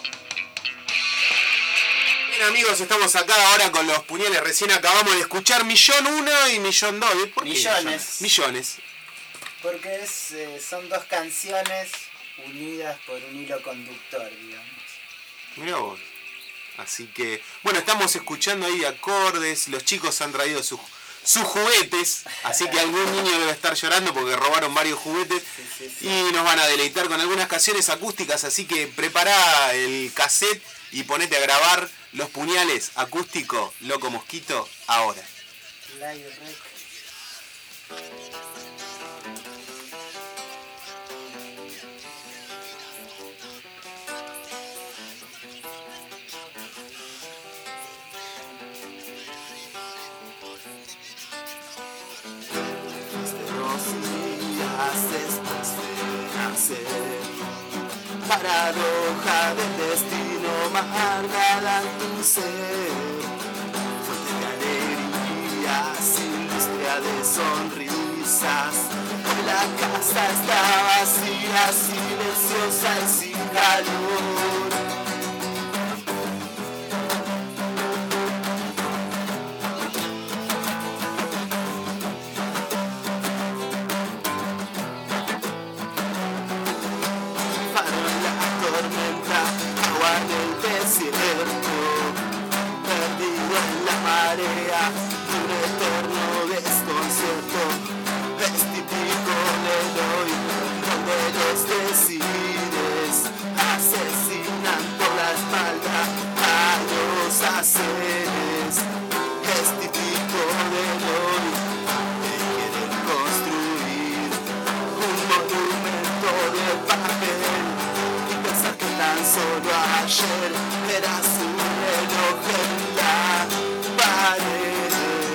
Bien amigos, estamos acá ahora con los puñales. Recién acabamos de escuchar Millón uno y Millón dos. ¿Por qué Millones. Millones. Porque es, eh, son dos canciones unidas por un hilo conductor, digamos. Mirá vos. Así que, bueno, estamos escuchando ahí acordes. Los chicos han traído sus, sus juguetes. Así que algún niño debe estar llorando porque robaron varios juguetes. Sí, sí, sí. Y nos van a deleitar con algunas canciones acústicas. Así que prepara el cassette y ponete a grabar Los Puñales acústico Loco Mosquito ahora. Live rec. Después de nacer, paradoja del destino marcada en tu ser, fuente de alegrías, industria de sonrisas. Hoy la casa está vacía, silenciosa y sin calor. En el desierto, perdido en la marea, un eterno desconcierto, es típico del hoy, donde los decides asesinan por la espalda a los haceres, es típico del hoy, de querer construir un monumento de papel. Que tan solo ayer eras un reloj en la pared.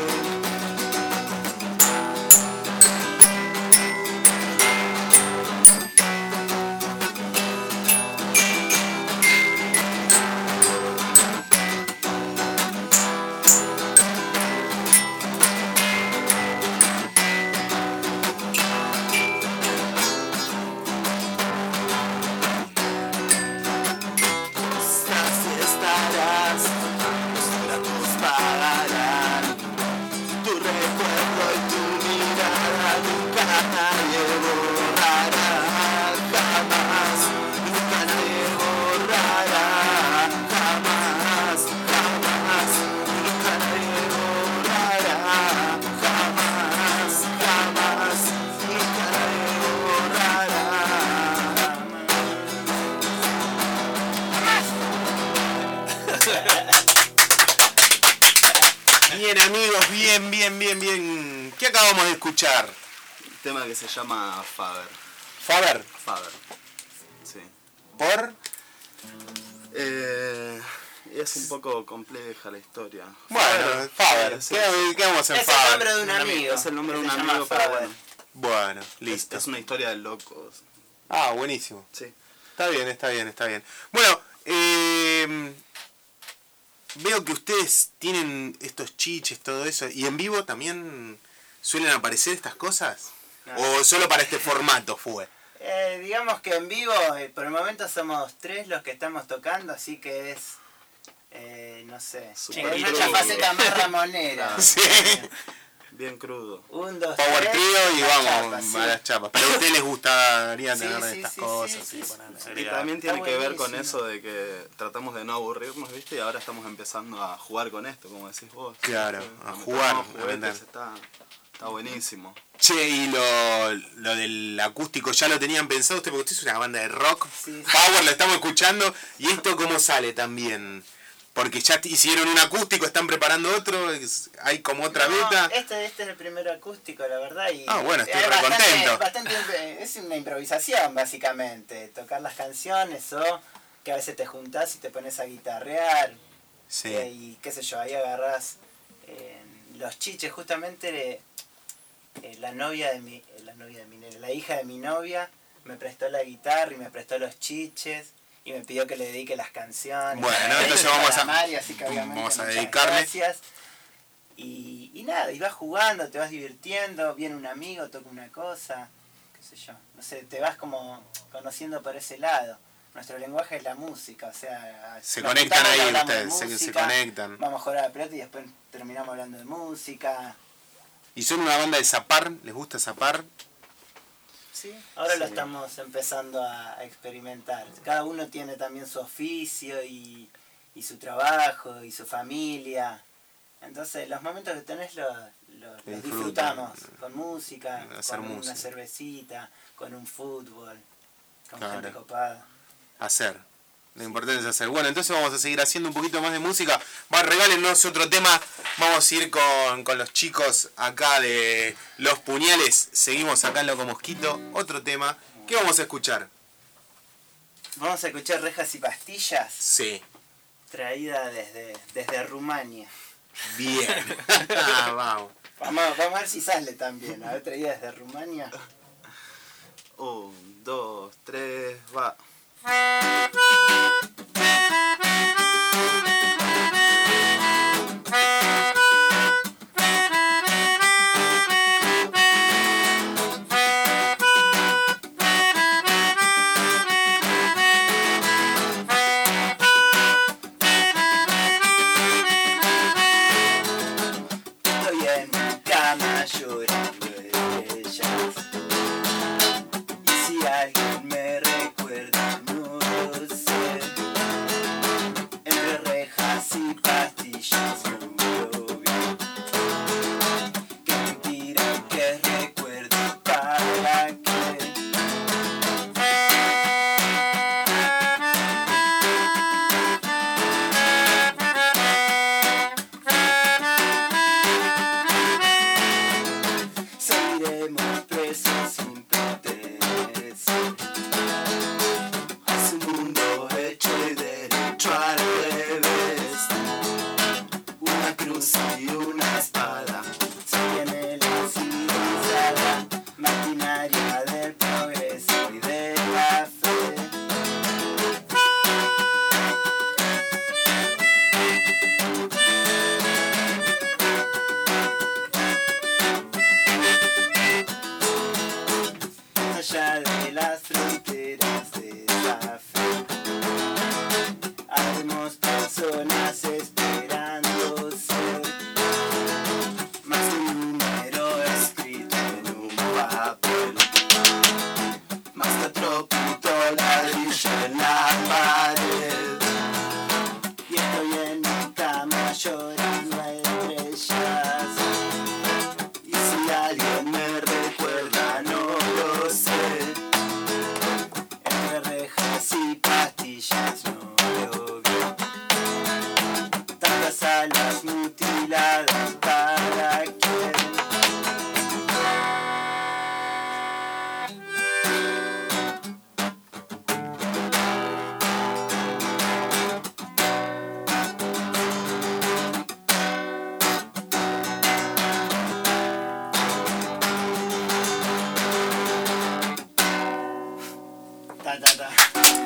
Bien amigos, bien, bien, bien, bien. ¿Qué acabamos de escuchar? Un tema que se llama Faber. ¿Faber? Faber. Sí. ¿Por? Eh, es un poco compleja la historia. Bueno, Faber. Sí, ¿Qué, ¿Qué vamos a hacer? Es el Faber. nombre de un amigo. Es el nombre de un Se amigo, llama pero Faber. bueno. Bueno, Es, listo. es una historia de locos. Ah, buenísimo. Sí. Está bien, está bien, está bien. Bueno, eh, veo que ustedes tienen estos chiches, todo eso, y en vivo también suelen aparecer estas cosas. No. ¿O solo para este formato fue? Eh, digamos que en vivo, eh, por el momento somos tres los que estamos tocando, así que es, eh, no sé, Super es crudo. nuestra faceta más ramonera. Sí. Bien crudo. Un, dos, Power tres, trio y la vamos chapa, sí. a las chapas. Pero a ustedes les gustaría Sí, tener sí, estas sí, cosas. sí, sí, sí, ponerle. sí. Y Sería- también tiene Está que ver con buenísimo. eso de que tratamos de no aburrirnos, ¿viste? Y ahora estamos empezando a jugar con esto, como decís vos. Claro, Sí, a metemos jugar, a juguetes, vender. está, está buenísimo. Che, y lo, lo del acústico, ¿ya lo tenían pensado ustedes? Porque usted es una banda de rock. Sí, sí. Power, lo estamos escuchando. ¿Y esto cómo sale también? Porque ya hicieron un acústico, están preparando otro, es- hay como otra No, beta. Este, este es el primer acústico, la verdad. Y Ah, bueno, estoy es re bastante- contento. bastante- es una improvisación, básicamente. Tocar las canciones o que a veces te juntás y te pones a guitarrear. Sí. eh, y qué sé yo, ahí agarrás eh, los chiches. Justamente eh, la novia de mi, eh, la novia de mi nena, la hija de mi novia me prestó la guitarra y me prestó los chiches. Y me pidió que le dedique las canciones. Bueno, Para entonces ella y vamos para a- Mari, así que obviamente vamos a muchas dedicarle. gracias. Y, y nada, y vas jugando, te vas divirtiendo, viene un amigo, toca una cosa, qué sé yo. No sé, te vas como conociendo por ese lado. Nuestro lenguaje es la música, o sea... Se nos conectan juntamos y ahí hablamos de ustedes, se- se música, conectan. Vamos a jugar a la pelota y después terminamos hablando de música. ¿Y son una banda de zapar? ¿Les gusta zapar? Sí, ahora lo Sí. estamos empezando a, a experimentar. Cada uno tiene también su oficio y, y su trabajo y su familia. Entonces los momentos que tenés los, los- los Disfrutan. disfrutamos con música, Hacer con música. una cervecita, con un fútbol, con Claro. gente copada. Hacer. Lo importante es hacer. Bueno, entonces vamos a seguir haciendo un poquito más de música. Va, regálenos otro tema. Vamos a ir con, con los chicos acá de Los Puñales. Seguimos acá en Loco Mosquito. Otro tema. ¿Qué vamos a escuchar? Vamos a escuchar Rejas y Pastillas, Sí. traída desde, desde Rumania. Bien. Ah, vamos. Vamos, vamos a ver si sale también. A ver, traída desde Rumania. Un, dos, tres, va. Estoy en mi cama llorando estrellas. Y si alguien me recuerda, no lo sé. Entre rejas y pastillas no lo vi. Qué mentira que recuerdo, para qué. Seguiremos presos sin pertenecer a su mundo hecho y derecho al revés. Una cruz y una espada se viene la civilizada maquinaria del progreso y de la fe. Más allá de las fronteras de la fe, haremos personas esperando ser más que un número escrito en un papel, más que otro puto ladrillo en la pared. Y estoy en mi cama llorando a estrellas. Y si alguien me recuerda, no lo sé. Entre rejas y pastillas no lo vi. Tantas almas mutiladas, ¿para qué? Ta, ta, ta.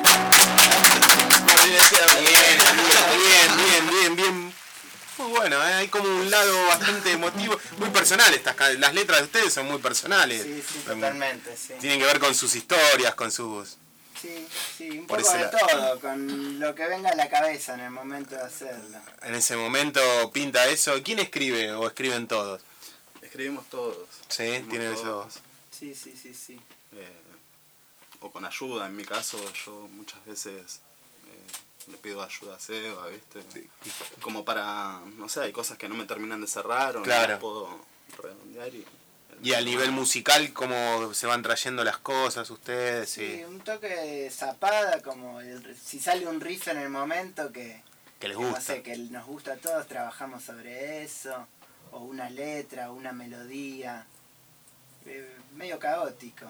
Bien, bien, bien, bien, bien. Muy bueno, ¿eh? Hay como un lado bastante emotivo, muy personal. Estas, ca- las letras de ustedes son muy personales. Sí, sí, Em, totalmente, sí. Tienen que ver con sus historias, con sus... Sí, sí, un Por poco ese de lado. todo, con lo que venga a la cabeza en el momento de hacerlo. En ese momento pinta eso. ¿Quién escribe o escriben todos? Escribimos todos. Sí, Escribimos tienen todos. esos... Sí, sí, sí, sí. Eh, o con ayuda, en mi caso, yo muchas veces eh, le pido ayuda a Seba, ¿viste? Como para, no sé, hay cosas que no me terminan de cerrar o Claro. no las puedo redondear y... Y a nivel musical, ¿cómo se van trayendo las cosas ustedes? Sí, Sí. un toque de zapada, como el- si sale un riff en el momento que, Que les No gusta. sé, que nos gusta a todos, trabajamos sobre eso, o una letra, o una melodía, eh, medio caótico.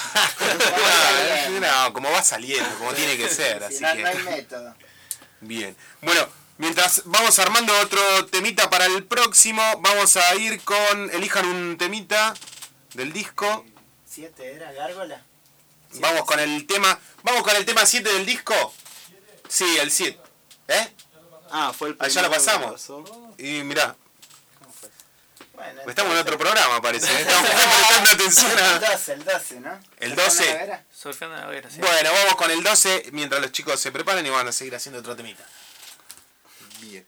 No, como va saliendo, como tiene que ser, Sí, así no, que... no hay método. Bien. Bueno, mientras vamos armando otro temita para el próximo, vamos a ir con... Elijan un temita del disco. ¿Siete era Gárgola? Vamos con el tema... ¿Vamos con el tema siete del disco? Sí, el siete. ¿Eh? Ah, fue el Ah, ya lo primero que pasamos. pasó. Y mirá, Bueno, estamos en entonces- otro programa, parece. ¿eh? Estamos prestando atención El a... doce, el doce, ¿no? El doce. ¿La Vera? Surfeando la hoguera, sí. Bueno, vamos con el doce mientras los chicos se preparan y van a seguir haciendo otro temita. Bien.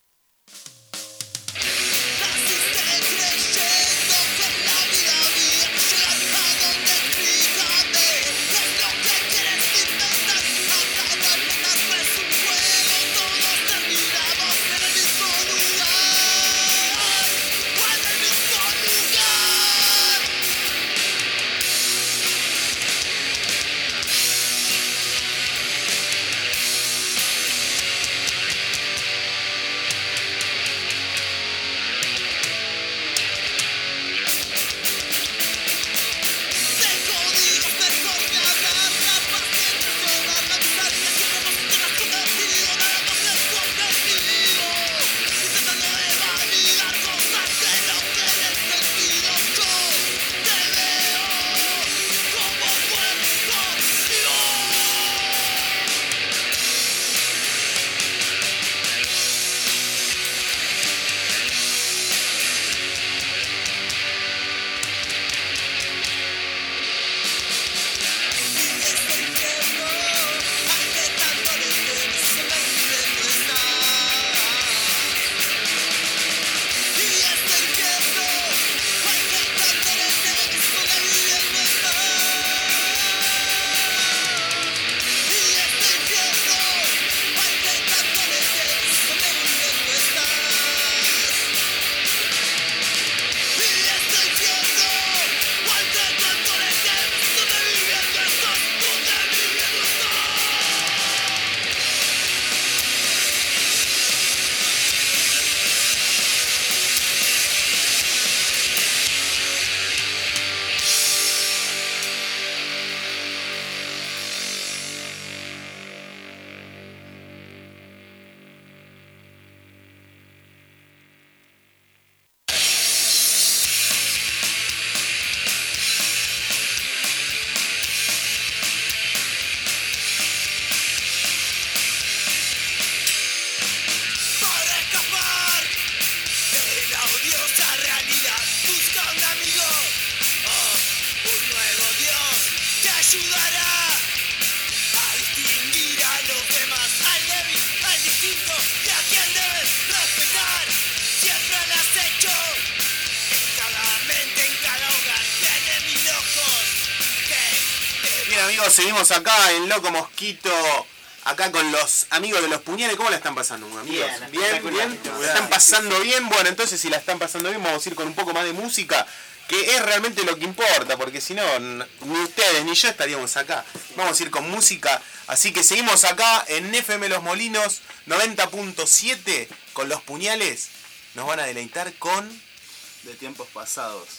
Amigos, seguimos acá en Loco Mosquito, acá con los amigos de los puñales. ¿Cómo la están pasando, amigos? Bien, Bien, bien. ¿La están pasando bien? Bueno, entonces si la están pasando bien, vamos a ir con un poco más de música, que es realmente lo que importa, porque si no, ni ustedes ni yo estaríamos acá. Vamos a ir con música, así que seguimos acá en F M Los Molinos noventa punto siete con los puñales. Nos van a deleitar con... De tiempos pasados.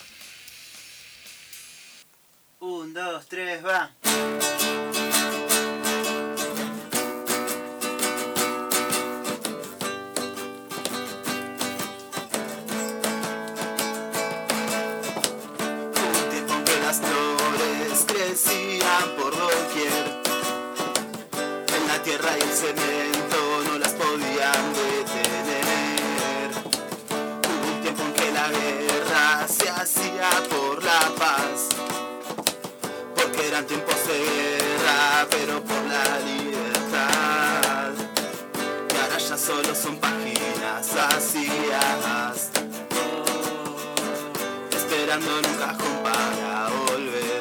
Un, dos, tres, va. Un tiempo en que las flores crecían por doquier. En la tierra y el cemento no las podían detener. Hubo un tiempo en que la guerra se hacía por la paz. Porque eran tiempos de guerra, pero por la libertad. Y ahora ya solo son páginas vacías, esperando en un cajón para volver.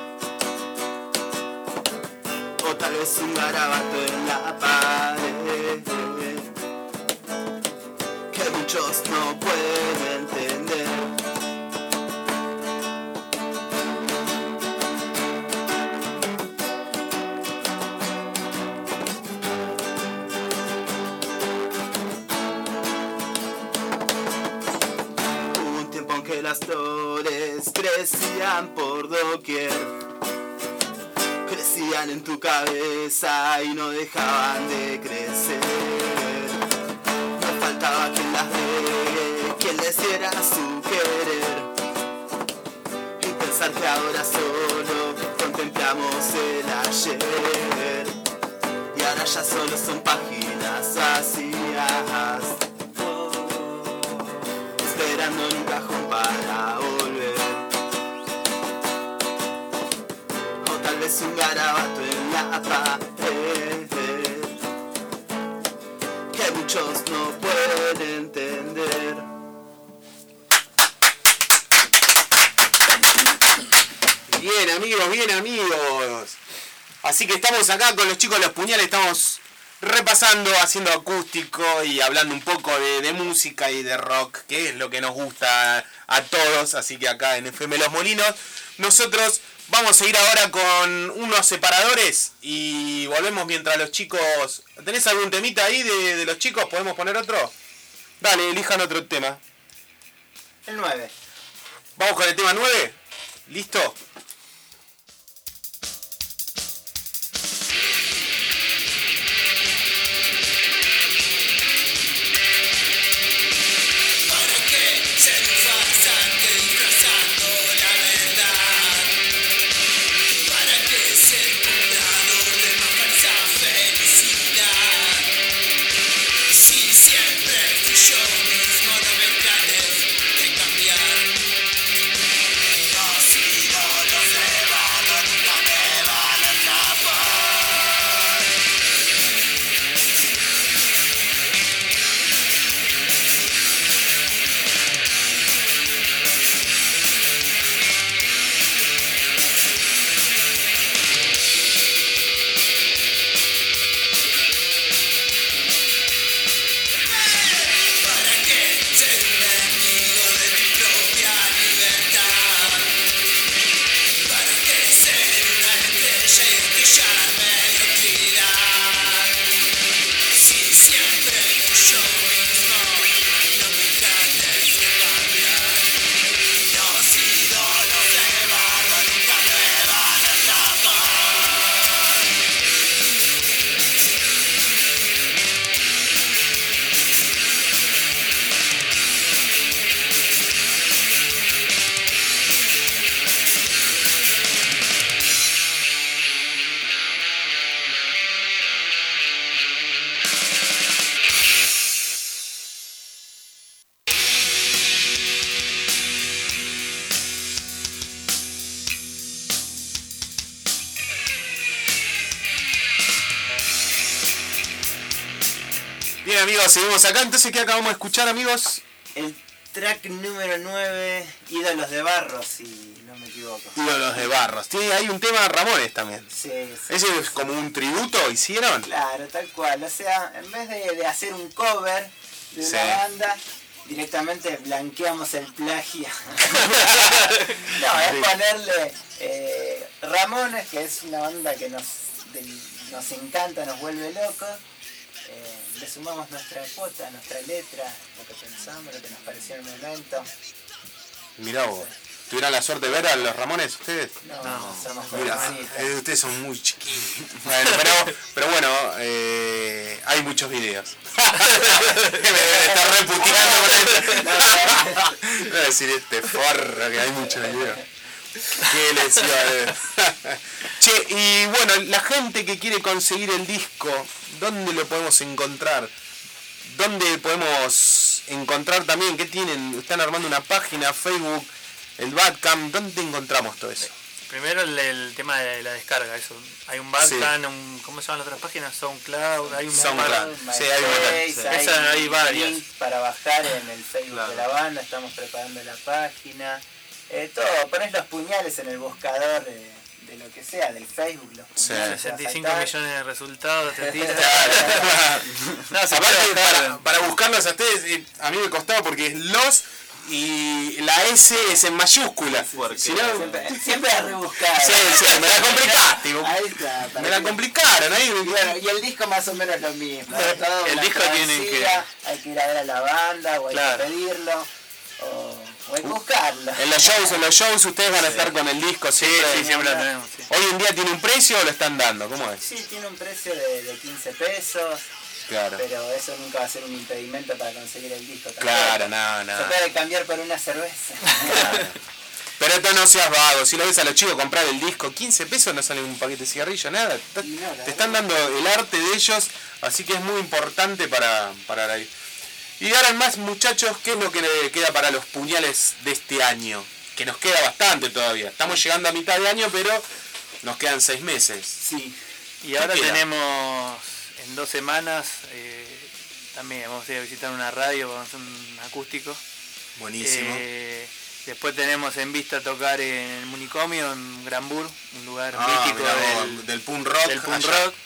O tal vez un garabato en la pared, que muchos no pueden entender. que las flores crecían por doquier. Crecían en tu cabeza y no dejaban de crecer. No faltaba quien las dé, quien les diera su querer. Y pensar que ahora solo contemplamos el ayer. Y ahora ya solo son páginas vacías, esperando en un cajón para volver. O tal vez un garabato en la pared que muchos no pueden entender. Bien amigos, bien amigos. Así que estamos acá con los chicos de Los Puñales, estamos repasando, haciendo acústico y hablando un poco de, de música y de rock, que es lo que nos gusta a todos. Así que acá en F M Los Molinos, nosotros vamos a seguir ahora con unos separadores y volvemos mientras los chicos... ¿Tenés algún temita ahí de, de los chicos? ¿Podemos poner otro? Dale, elijan otro tema. El nueve. ¿Vamos con el tema nueve? ¿Listo? Bien amigos, seguimos acá. Entonces, ¿qué acabamos de escuchar, amigos? El track número nueve, Ídolos de Barro, si no me equivoco. Ídolos de Barros. Tiene ahí un tema de Ramones también. Sí, sí. ¿Ese es como un tributo hicieron? Claro, tal cual. O sea, en vez de, de hacer un cover de Sí. una banda, directamente blanqueamos el plagio. No, es ponerle eh, Ramones, que es una banda que nos, del- nos encanta, nos vuelve locos. Eh, le sumamos nuestra cuota, nuestra letra, lo que pensamos, lo que nos pareció en el momento. Mirá vos. ¿Tuvieron la suerte de ver a los Ramones ustedes? No, no somos Mirá, jovencitos. eh, ustedes son muy chiquitos. Bueno, pero, pero bueno, eh, hay muchos videos. Me deben estar reputeando con esto. Voy a decir este forro que hay muchos videos. ¿Qué les iba a ver? Che, y bueno, la gente que quiere conseguir el disco, ¿dónde lo podemos encontrar? ¿Dónde podemos encontrar también? ¿Qué tienen? Están armando una página, Facebook, el Bandcamp. ¿Dónde encontramos todo eso? Primero el, el tema de la descarga, eso. Hay un Bandcamp, un, ¿cómo se llaman las otras páginas? SoundCloud, hay un SoundCloud. Sí, hay un montón. Face, Esa hay un varias. link para bajar en el Facebook Claro. de la banda, estamos preparando la página. Eh, todo, ponés los puñales en el buscador eh, de lo que sea, del Facebook, los Sí. puñales. sesenta y te va a cinco saltar. millones de resultados, te tira. No, se aparte, para, para buscarlos a ustedes, eh, a mí me costaba porque es los y la S es en mayúscula. Si no, Siempre, siempre es rebuscado. sí, sí, me la complicaste. Ahí está. para Me la que- complicaron ahí. Bueno, y el disco más o menos lo mismo. ¿eh? Todo El una disco tienen que- travesía, hay que ir a ver a la banda o hay Claro. que pedirlo. O O hay que buscarlo. En los shows, en los shows ustedes van a estar con el disco siempre. Sí, sí, siempre lo tenemos. Sí. Hoy en día tiene un precio o lo están dando, ¿cómo es? Sí, tiene un precio de, de quince pesos. Claro. Pero eso nunca va a ser un impedimento para conseguir el disco tampoco. Claro, no, no. Se puede cambiar por una cerveza. Claro. Pero esto no seas vago, si lo ves a los chicos comprar el disco, quince pesos no sale un paquete de cigarrillo, nada. Está- nada, te están dando el arte de ellos, así que es muy importante para, para la... Y ahora más, muchachos, ¿qué es lo que le queda para los puñales de este año? Que nos queda bastante todavía. Estamos llegando a mitad de año, pero nos quedan seis meses. Sí. Y ahora queda? tenemos en dos semanas, eh, también vamos a ir a visitar una radio, vamos a hacer un acústico. Buenísimo. Eh, después tenemos en vista tocar en el Municomio, en Granbur, un lugar Ah, mítico mirá vos, del, del punk rock. del punk allá. rock.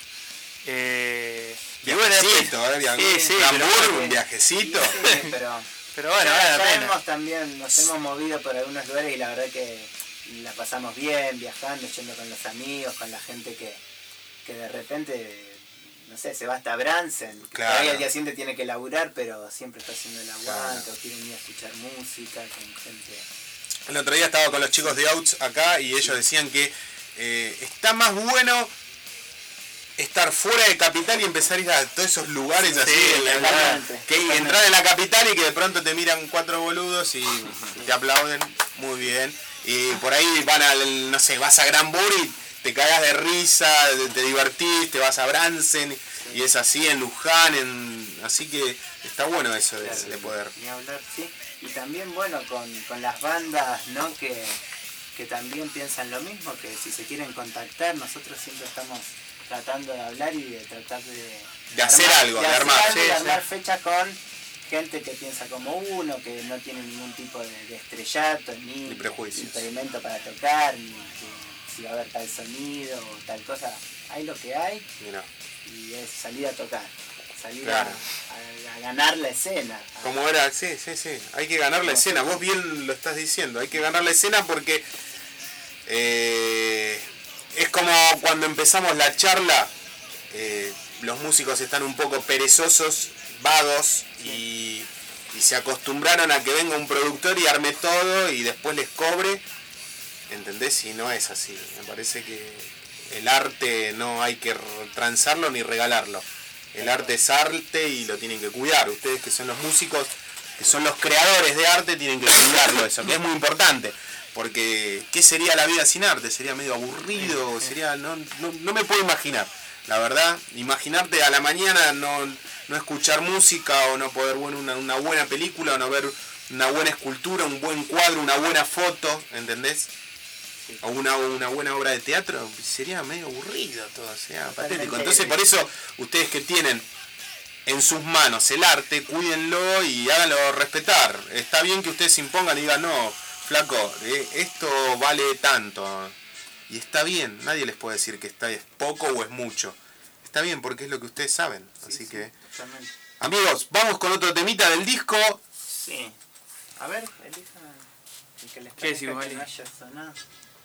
Eh, y bueno, Viajecito, después- ¿eh? sí, sí, Granbur, pero- un viajecito. Sí, pero, pero bueno, ya, vale la ya pena. hemos también, nos hemos movido por algunos lugares y la verdad que la pasamos bien, viajando, yendo con los amigos, con la gente que, que de repente, no sé, se va hasta Bransen. Claro. Todavía al día siguiente tiene que laburar, pero siempre está haciendo el aguante, Claro. o quieren ir a escuchar música con gente. El otro día estaba con los chicos de Outs acá y ellos decían que eh, está más bueno estar fuera de capital y empezar a ir a todos esos lugares así, en la- totalmente, que totalmente. entrar en la capital y que de pronto te miran cuatro boludos y te aplauden muy bien. Y por ahí van al, no sé, vas a Granbur y te cagas de risa, te, te divertís, te vas a Bransen y es así en Luján, en, así que está bueno eso de, de poder. Ni hablar, sí. Y también, bueno, con, con las bandas, ¿no? Que, que también piensan lo mismo, que si se quieren contactar, nosotros siempre estamos tratando de hablar y de tratar de... De hacer algo, de armar. algo, de Sí, armar sí. fechas con gente que piensa como uno, que no tiene ningún tipo de, de estrellato, ni, Ni prejuicios. impedimento para tocar, ni que si va a haber tal sonido o tal cosa. Hay lo que hay Mira. y es salir a tocar, salir Claro. a, a- a ganar la escena. a- Como era, sí, sí, sí. Hay que ganar la escena. Vos bien lo estás diciendo. Hay que ganar la escena porque eh, es como cuando empezamos la charla. eh, los músicos están un poco perezosos, vagos y, y se acostumbraron a que venga un productor y arme todo y después les cobre. ¿Entendés? Y no es así. Me parece que el arte no hay que transarlo ni regalarlo. El arte es arte y lo tienen que cuidar. Ustedes que son los músicos, que son los creadores de arte, tienen que cuidarlo eso, que es muy importante. Porque, ¿qué sería la vida sin arte? Sería medio aburrido, sería no, no, no me puedo imaginar. La verdad, imaginarte a la mañana no, no escuchar música o no poder ver una, una buena película o no ver una buena escultura, un buen cuadro, una buena foto, ¿entendés? O una, una buena obra de teatro, sería medio aburrido todo, sería patético. Entonces por eso ustedes que tienen en sus manos el arte, cuídenlo y háganlo respetar. Está bien que ustedes se impongan y digan, no, flaco, eh, esto vale tanto. Y está bien, nadie les puede decir que está, es poco o es mucho. Está bien porque es lo que ustedes saben. Así que, Totalmente. amigos, vamos con otro temita del disco. Sí. A ver, elijan el que les ¿Qué parezca decimos, que Eli? no haya sonado.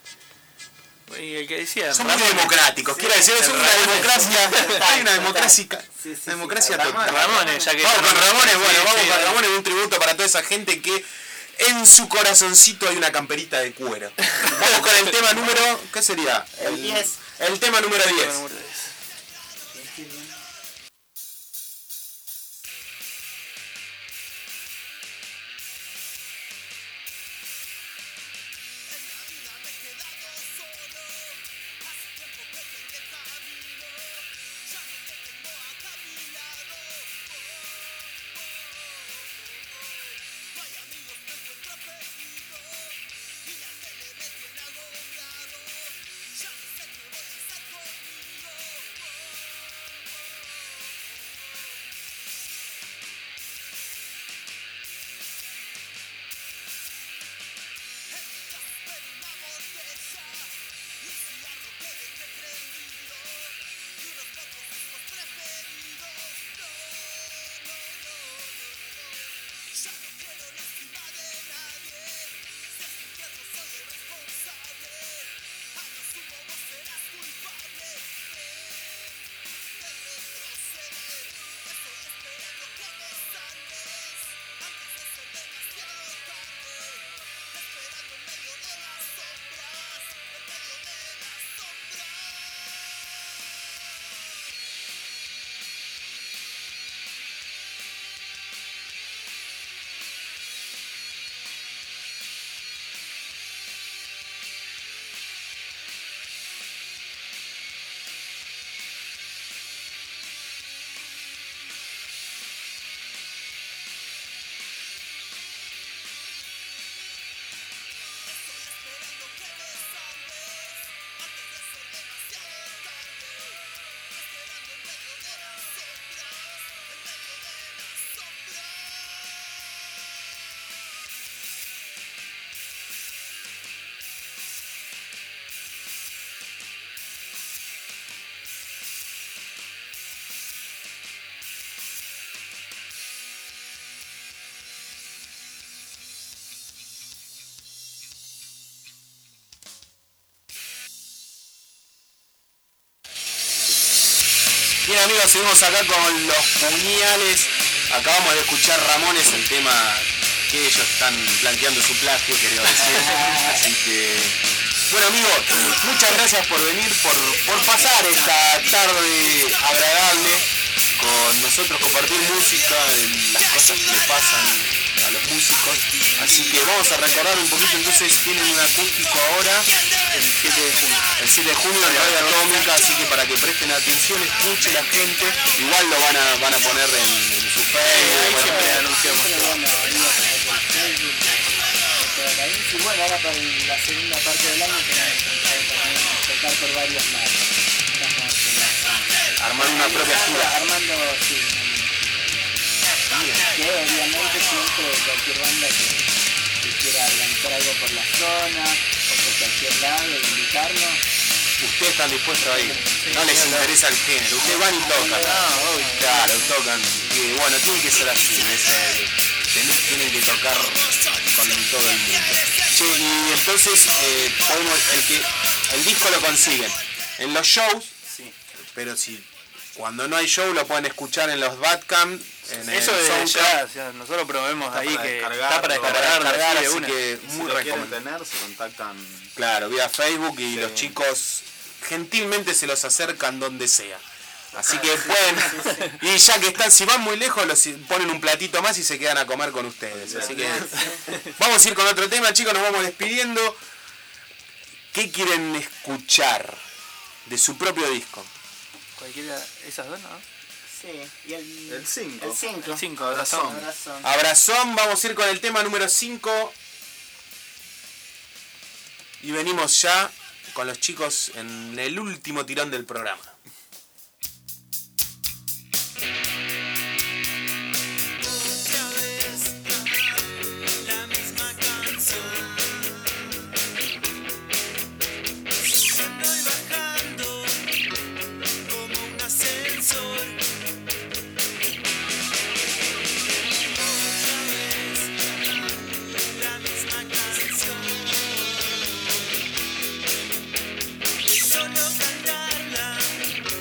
Y el que decía, Son muy Ramón- democráticos, Sí, quiero decir, es una Ramones. democracia. Hay una Total. democracia, Sí, sí, sí. democracia Ramones. total. Ramones, ya que Vamos con Ramones, bueno, Sí, vamos sí, con dale. Ramones, un tributo para toda esa gente que en su corazoncito hay una camperita de cuero. Vamos con el tema número, ¿qué sería? El diez. El tema número diez. Ya no sé qué voy a hacer conmigo. amigos, seguimos acá con los puñales. Acabamos de escuchar Ramones, el tema que ellos están planteando su plagio, quería decir. Así que, bueno amigos, muchas gracias por venir, por, por pasar esta tarde agradable con nosotros, compartir música, las cosas que le pasan a los músicos. Así que vamos a recordar un poquito, entonces tienen un acústico ahora el siete de junio, el siete de junio de Radio Atómica, así que para que presten atención, escuche la gente, igual lo van a, van a poner en, en su Facebook, bueno, siempre anunciamos. Y bueno, ahora para la segunda parte del año tenemos que tocar por varios lados. Armar una propia gira. Armando, sí. Que obviamente siempre cualquier banda que, que quiera lanzar algo por la zona o por cualquier lado, invitarnos. Ustedes están dispuestos a ir, no les interesa el género, ustedes van y tocan. Claro, tocan. Y bueno, tiene que ser así, tienen, tienen que tocar con todo el mundo. Che, y entonces eh, el, que, el disco lo consiguen en los shows, sí. Pero si cuando no hay show lo pueden escuchar en los Badcamp. En eso es ya, o sea, nosotros promovemos ahí que está para descargar, descargar así una. Que si muy lo quieren recomendable. tener, se contactan. Claro, vía Facebook y sí. Los chicos gentilmente se los acercan donde sea. Así que pueden, y ya que están, si van muy lejos, los ponen un platito más y se quedan a comer con ustedes. Así que vamos a ir con otro tema, chicos, nos vamos despidiendo. ¿Qué quieren escuchar de su propio disco? Cualquiera, esas dos, ¿no? Sí, y el El cinco. El cinco. El cinco, Abrazón. Abrazón. Abrazón, vamos a ir con el tema número cinco. Y venimos ya con los chicos en el último tirón del programa. Solo cantarla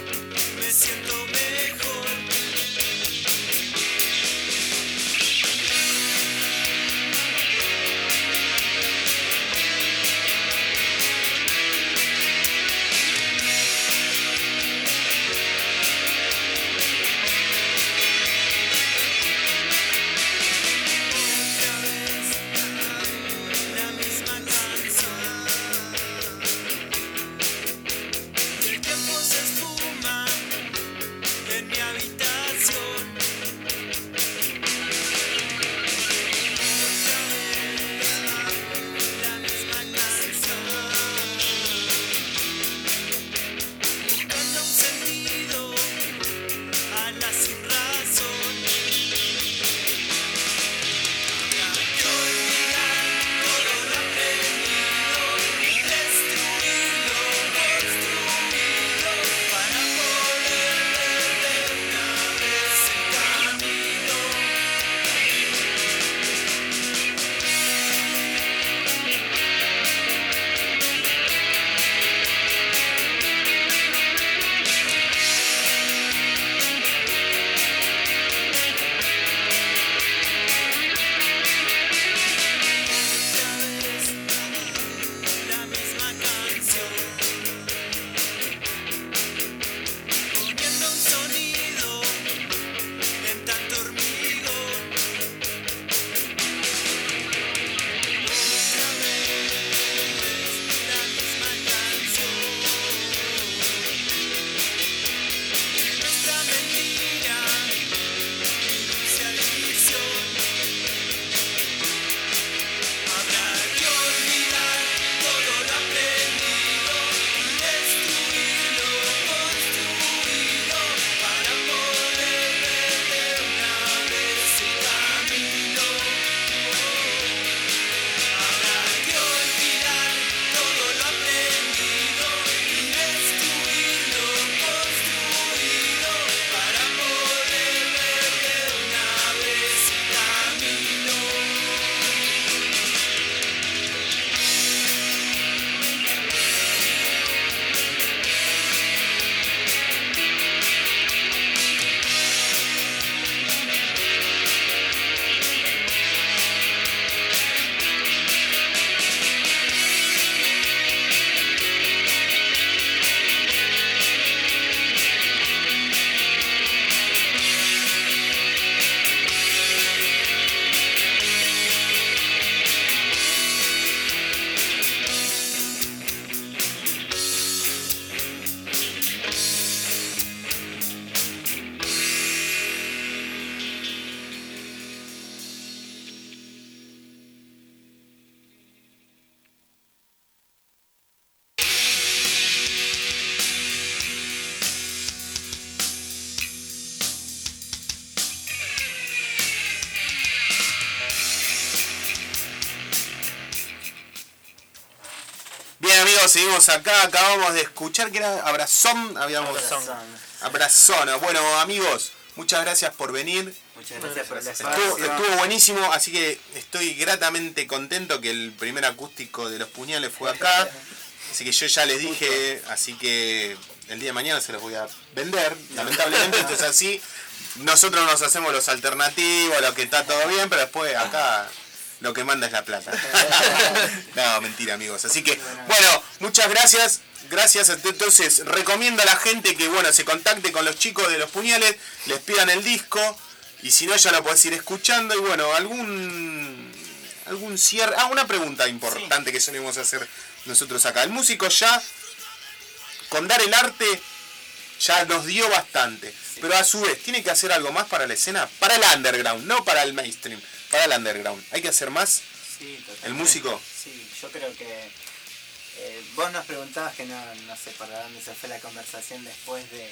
amigos, seguimos acá. Acabamos de escuchar que era Abrazón. Habíamos... Abrazón. Abrazón. Bueno, amigos, muchas gracias por venir. Muchas gracias por el Estuvo, espacio. estuvo buenísimo, así que estoy gratamente contento que el primer acústico de Los Puñales fue acá. Así que yo ya les dije, así que el día de mañana se los voy a vender. Lamentablemente esto es así. Nosotros nos hacemos los alternativos, lo que está todo bien, pero después acá lo que manda es la plata. No, mentira, amigos. Así que, bueno, muchas gracias. Gracias. Entonces, recomiendo a la gente que, bueno, se contacte con los chicos de Los Puñales, les pidan el disco, y si no, ya lo podés ir escuchando. Y bueno, algún algún cierre. Ah, una pregunta importante que solemos hacer nosotros acá. El músico ya, con dar el arte, ya nos dio bastante. Pero a su vez, tiene que hacer algo más para la escena, para el underground, no para el mainstream, para el underground. ¿Hay que hacer más? Sí, totalmente. ¿El músico? Sí, yo creo que eh, vos nos preguntabas que no, no sé para dónde se fue la conversación después de, de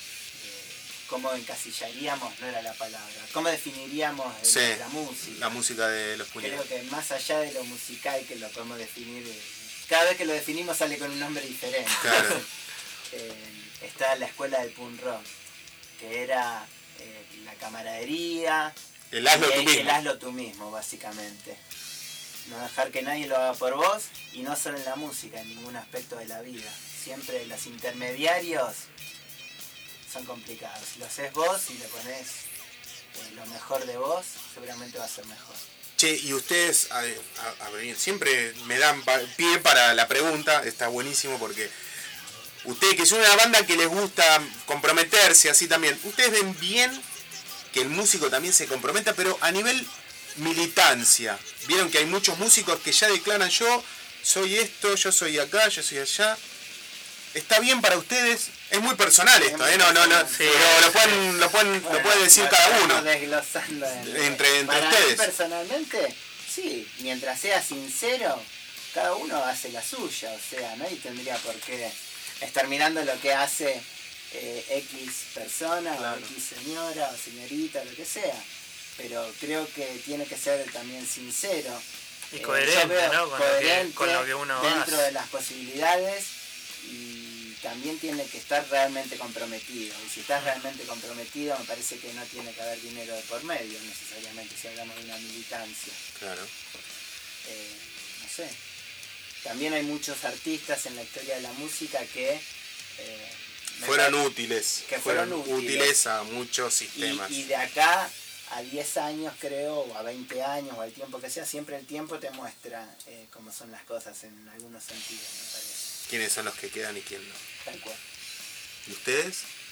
cómo encasillaríamos, no era la palabra, cómo definiríamos el- Sí, la música. la música de Los Puñales. Creo que más allá de lo musical que lo podemos definir, eh, cada vez que lo definimos sale con un nombre diferente. Claro. Eh, está la escuela del punk rock, que era eh, la camaradería, El hazlo y tú el- mismo. el hazlo tú mismo, básicamente. No dejar que nadie lo haga por vos, y no solo en la música, en ningún aspecto de la vida. Siempre los intermediarios son complicados. Si lo haces vos y le pones eh, lo mejor de vos, seguramente va a ser mejor. Che, y ustedes, a, a- a venir, siempre me dan pa- pie para la pregunta, está buenísimo porque ustedes que son una banda que les gusta comprometerse así también, ustedes ven bien que el músico también se comprometa, pero a nivel militancia. Vieron que hay muchos músicos que ya declaran yo soy esto, yo soy acá, yo soy allá. ¿Está bien para ustedes? Es muy personal esto, ¿eh? No, no, no. Pero lo pueden, lo pueden, lo puede decir cada uno. Desglosando en- Entre- entre Para ustedes. mí personalmente, sí, mientras sea sincero, cada uno hace la suya, o sea, nadie tendría por qué estar mirando lo que hace eh, X persona, o X señora, o señorita, lo que sea. Pero creo que tiene que ser también sincero. Y Eh, coherente, yo veo ¿no? Con lo que- coherente con lo que uno dentro hace. de las posibilidades, y también tiene que estar realmente comprometido. Y si estás realmente comprometido, me parece que no tiene que haber dinero de por medio necesariamente, si hablamos de una militancia. Claro. Eh, no sé. También hay muchos artistas en la historia de la música que eh, me Fueron parece- útiles. que fueron útiles. útiles. a muchos y, sistemas. y de acá a diez años, creo, o a veinte años, o al tiempo que sea, siempre el tiempo te muestra eh, cómo son las cosas en algunos sentidos, me parece. ¿Quiénes son los que quedan y quién no? Tal cual. ¿Y ustedes?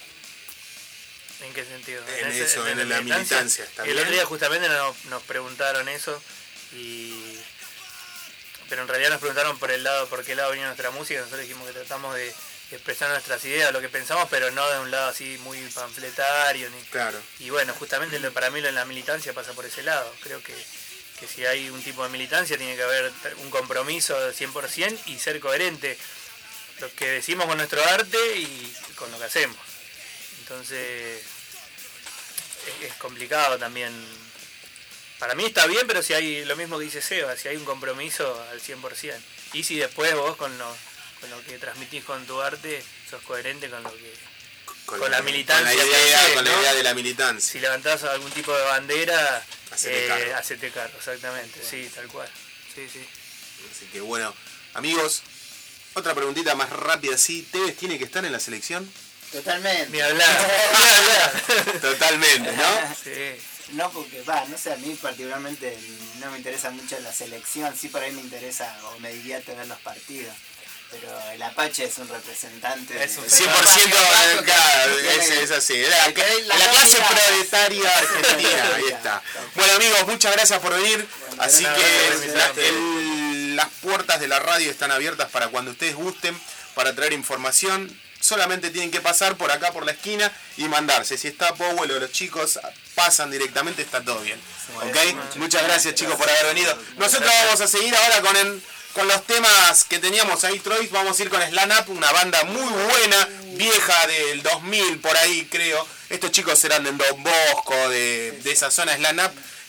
¿En qué sentido? En eso, en la militancia, ¿está El bien? otro día justamente nos, nos preguntaron eso, y pero en realidad nos preguntaron por el lado, por qué lado venía nuestra música. Nosotros dijimos que tratamos de expresar nuestras ideas, lo que pensamos, pero no de un lado así muy panfletario. Ni... Claro. Y bueno, justamente lo- para mí lo en la militancia pasa por ese lado. Creo que, que si hay un tipo de militancia tiene que haber un compromiso de cien por ciento y ser coherente lo que decimos con nuestro arte y con lo que hacemos. Entonces es, es complicado también. Para mí está bien, pero si hay lo mismo que dice Seba, si hay un compromiso al cien por ciento. Y si después vos con lo, con lo que transmitís con tu arte sos coherente con lo que con, la, militancia. Con la que idea, hacés, con la ¿no? idea de la militancia. Si levantás algún tipo de bandera, Hacete eh, cargo. hacete cargo, exactamente. Sí, tal cual. Sí, sí. Así que bueno, amigos, otra preguntita más rápida, ¿sí? ¿Tevez tiene que estar en la selección? Totalmente. Ni hablar, ni hablar. Totalmente, ¿no? Sí. No, porque va, no sé, a mí particularmente no me interesa mucho la selección, sí por ahí me interesa o me divierte ver los partidos. Pero el Apache es un representante. Es un de- cien por ciento Pero- claro, tiene es, que- es así. La, que hay la las dos clase miradas. proletaria argentina, ahí está. Bueno amigos, muchas gracias por venir. Así nada, que gracias. la- el- las puertas de la radio están abiertas para cuando ustedes gusten, para traer información. Solamente tienen que pasar por acá, por la esquina, y mandarse. Si está Powell o los chicos pasan directamente, está todo bien. ¿Ok? Muchas gracias chicos por haber venido. Nosotros vamos a seguir ahora con el... Con los temas que teníamos ahí, Troy, vamos a ir con Slam Up, una banda muy buena, vieja del dos mil por ahí creo. Estos chicos eran de Don Bosco, de, de esa zona Slam Up,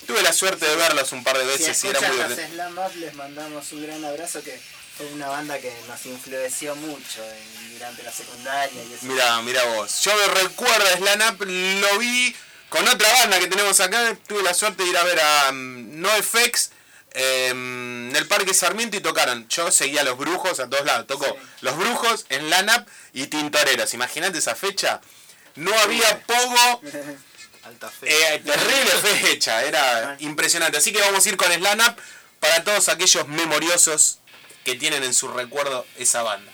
Tuve la suerte de verlos un par de Si veces y era escuchan muy... los Slam Up, les mandamos un gran abrazo, que fue una banda que nos influenció mucho en- durante la secundaria y eso. Mirá, mirá vos. Yo me recuerdo a Slam Up, lo vi con otra banda que tenemos acá. Tuve la suerte de ir a ver a um, NoFX eh, en el Parque Sarmiento y tocaron. Yo seguía a Los Brujos a todos lados. Tocó Sí. Los Brujos, Slam Up y Tintoreros. Imagínate esa fecha. No había pogo. Alta fe. Eh, terrible fecha, era impresionante. Así que vamos a ir con Slam Up para todos aquellos memoriosos que tienen en su recuerdo esa banda.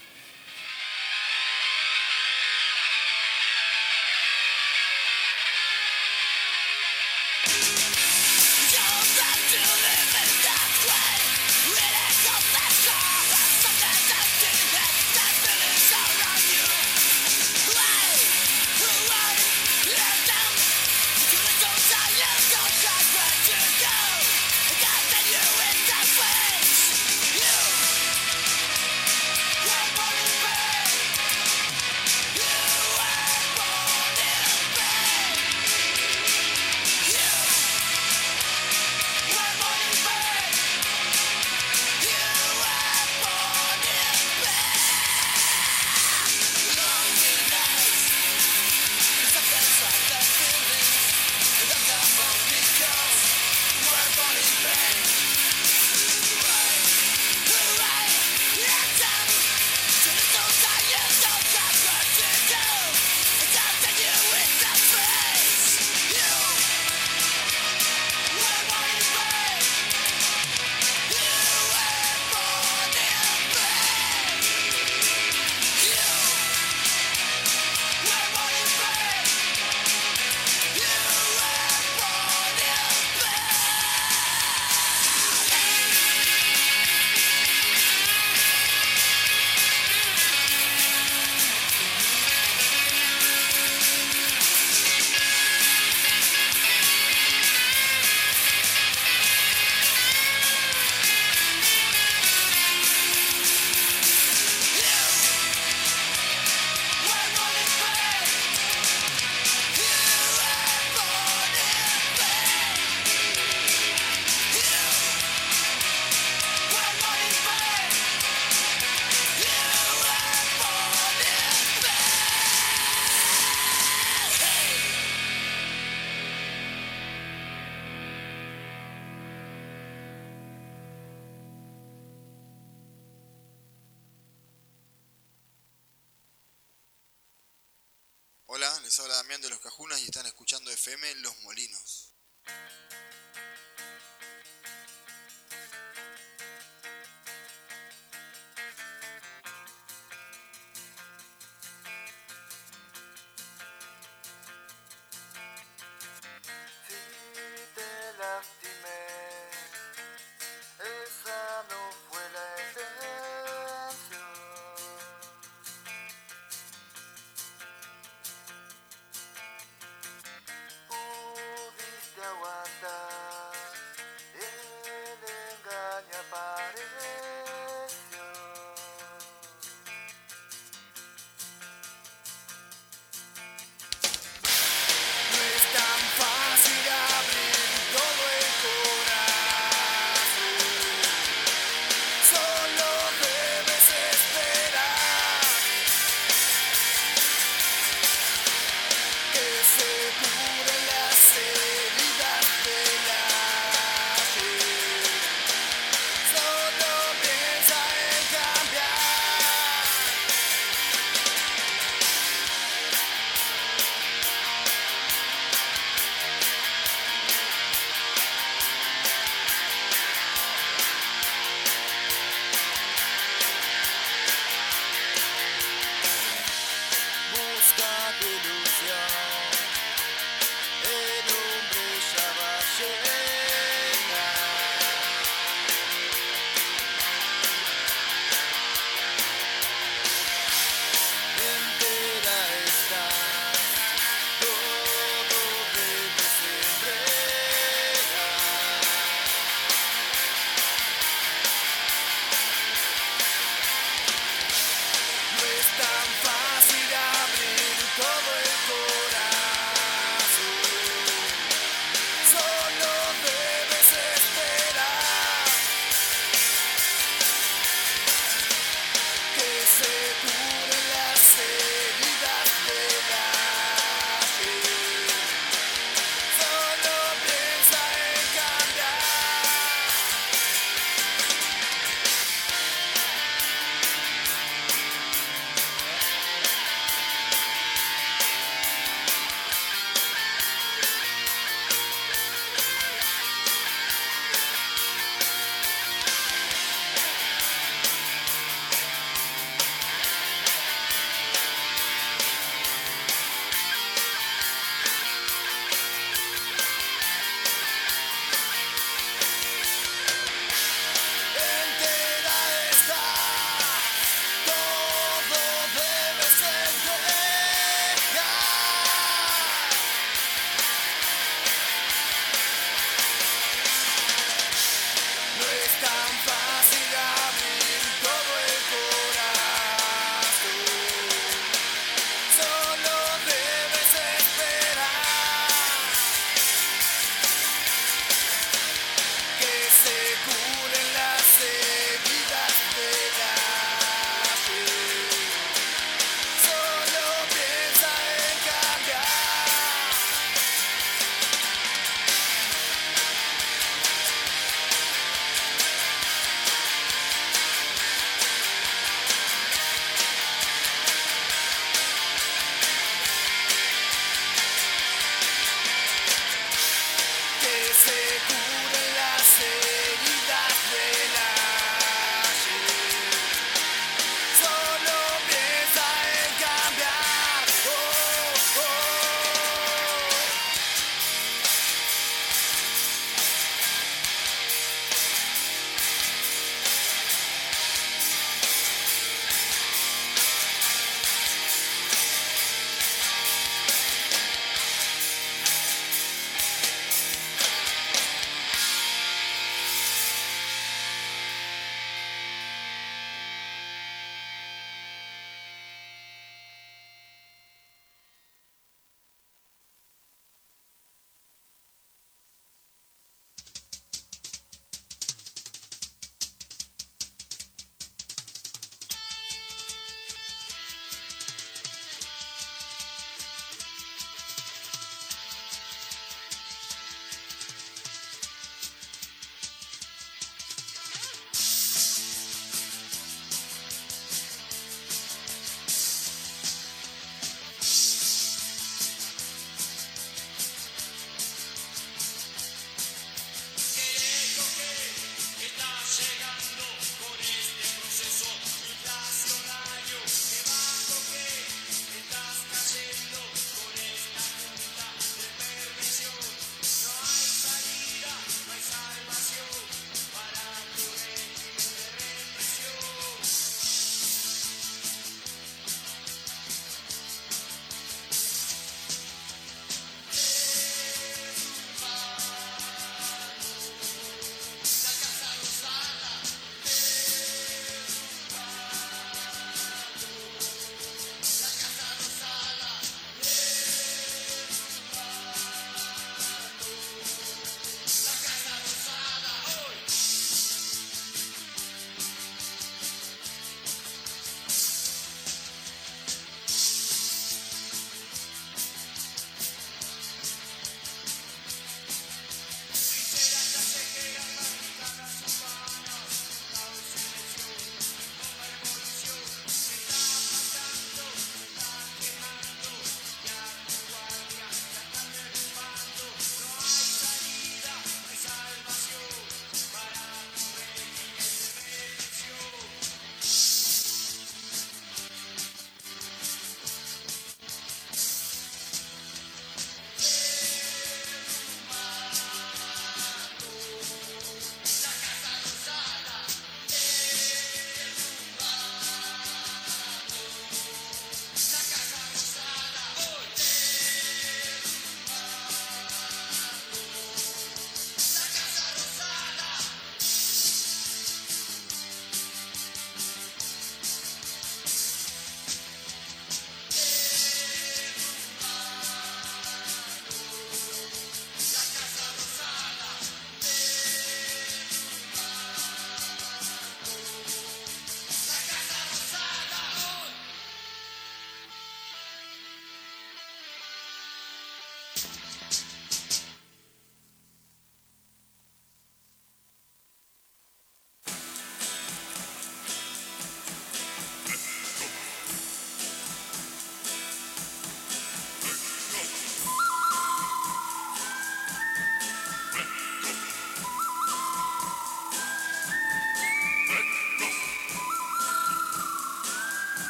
Hola, les habla Damián de Los Cajunas y están escuchando F M Los Molinos. Solo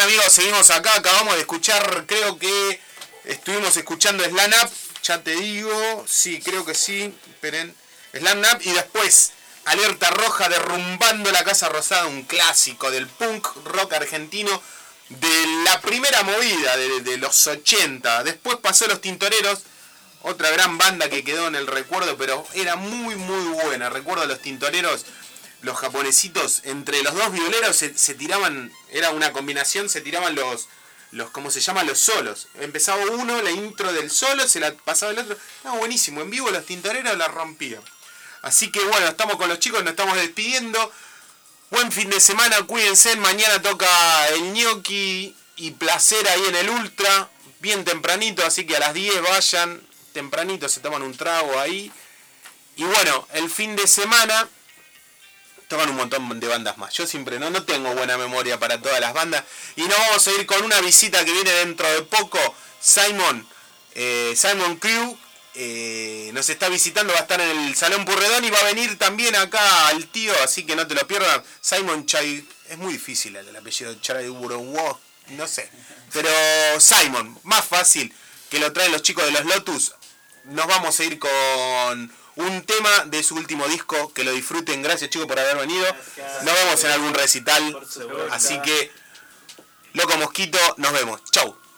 amigos, seguimos acá, acabamos de escuchar, creo que estuvimos escuchando Slam Up, ya te digo, sí, creo que sí, esperen, Slam Up y después Alerta Roja derrumbando la Casa Rosada, un clásico del punk rock argentino de la primera movida de, de los ochenta, después pasó Los Tintoreros, otra gran banda que quedó en el recuerdo, pero era muy muy buena, recuerdo a Los Tintoreros. Los japonesitos, entre los dos violeros se, se tiraban, era una combinación, se tiraban los, los, ¿cómo se llama? Los solos. Empezaba uno, la intro del solo, se la pasaba el otro. No, buenísimo, en vivo Los Tintoreros la rompían. Así que bueno, estamos con los chicos, nos estamos despidiendo. Buen fin de semana, cuídense, mañana toca el Gnocchi y Placer ahí en el Ultra, bien tempranito, así que a las diez vayan, tempranito se toman un trago ahí. Y bueno, el fin de semana tocan un montón de bandas más. Yo siempre no, no tengo buena memoria para todas las bandas. Y nos vamos a ir con una visita que viene dentro de poco. Simon, eh, Simon Crew, eh, nos está visitando, va a estar en el Salón Purredón y va a venir también acá al tío, así que no te lo pierdas. Simon Chai, es muy difícil el, el apellido Chai Buronwo, no sé. Pero Simon, más fácil, que lo traen los chicos de los Lotus. Nos vamos a ir con un tema de su último disco, que lo disfruten. Gracias chicos por haber venido. Nos vemos en algún recital. Así que, Loco Mosquito, nos vemos. Chau.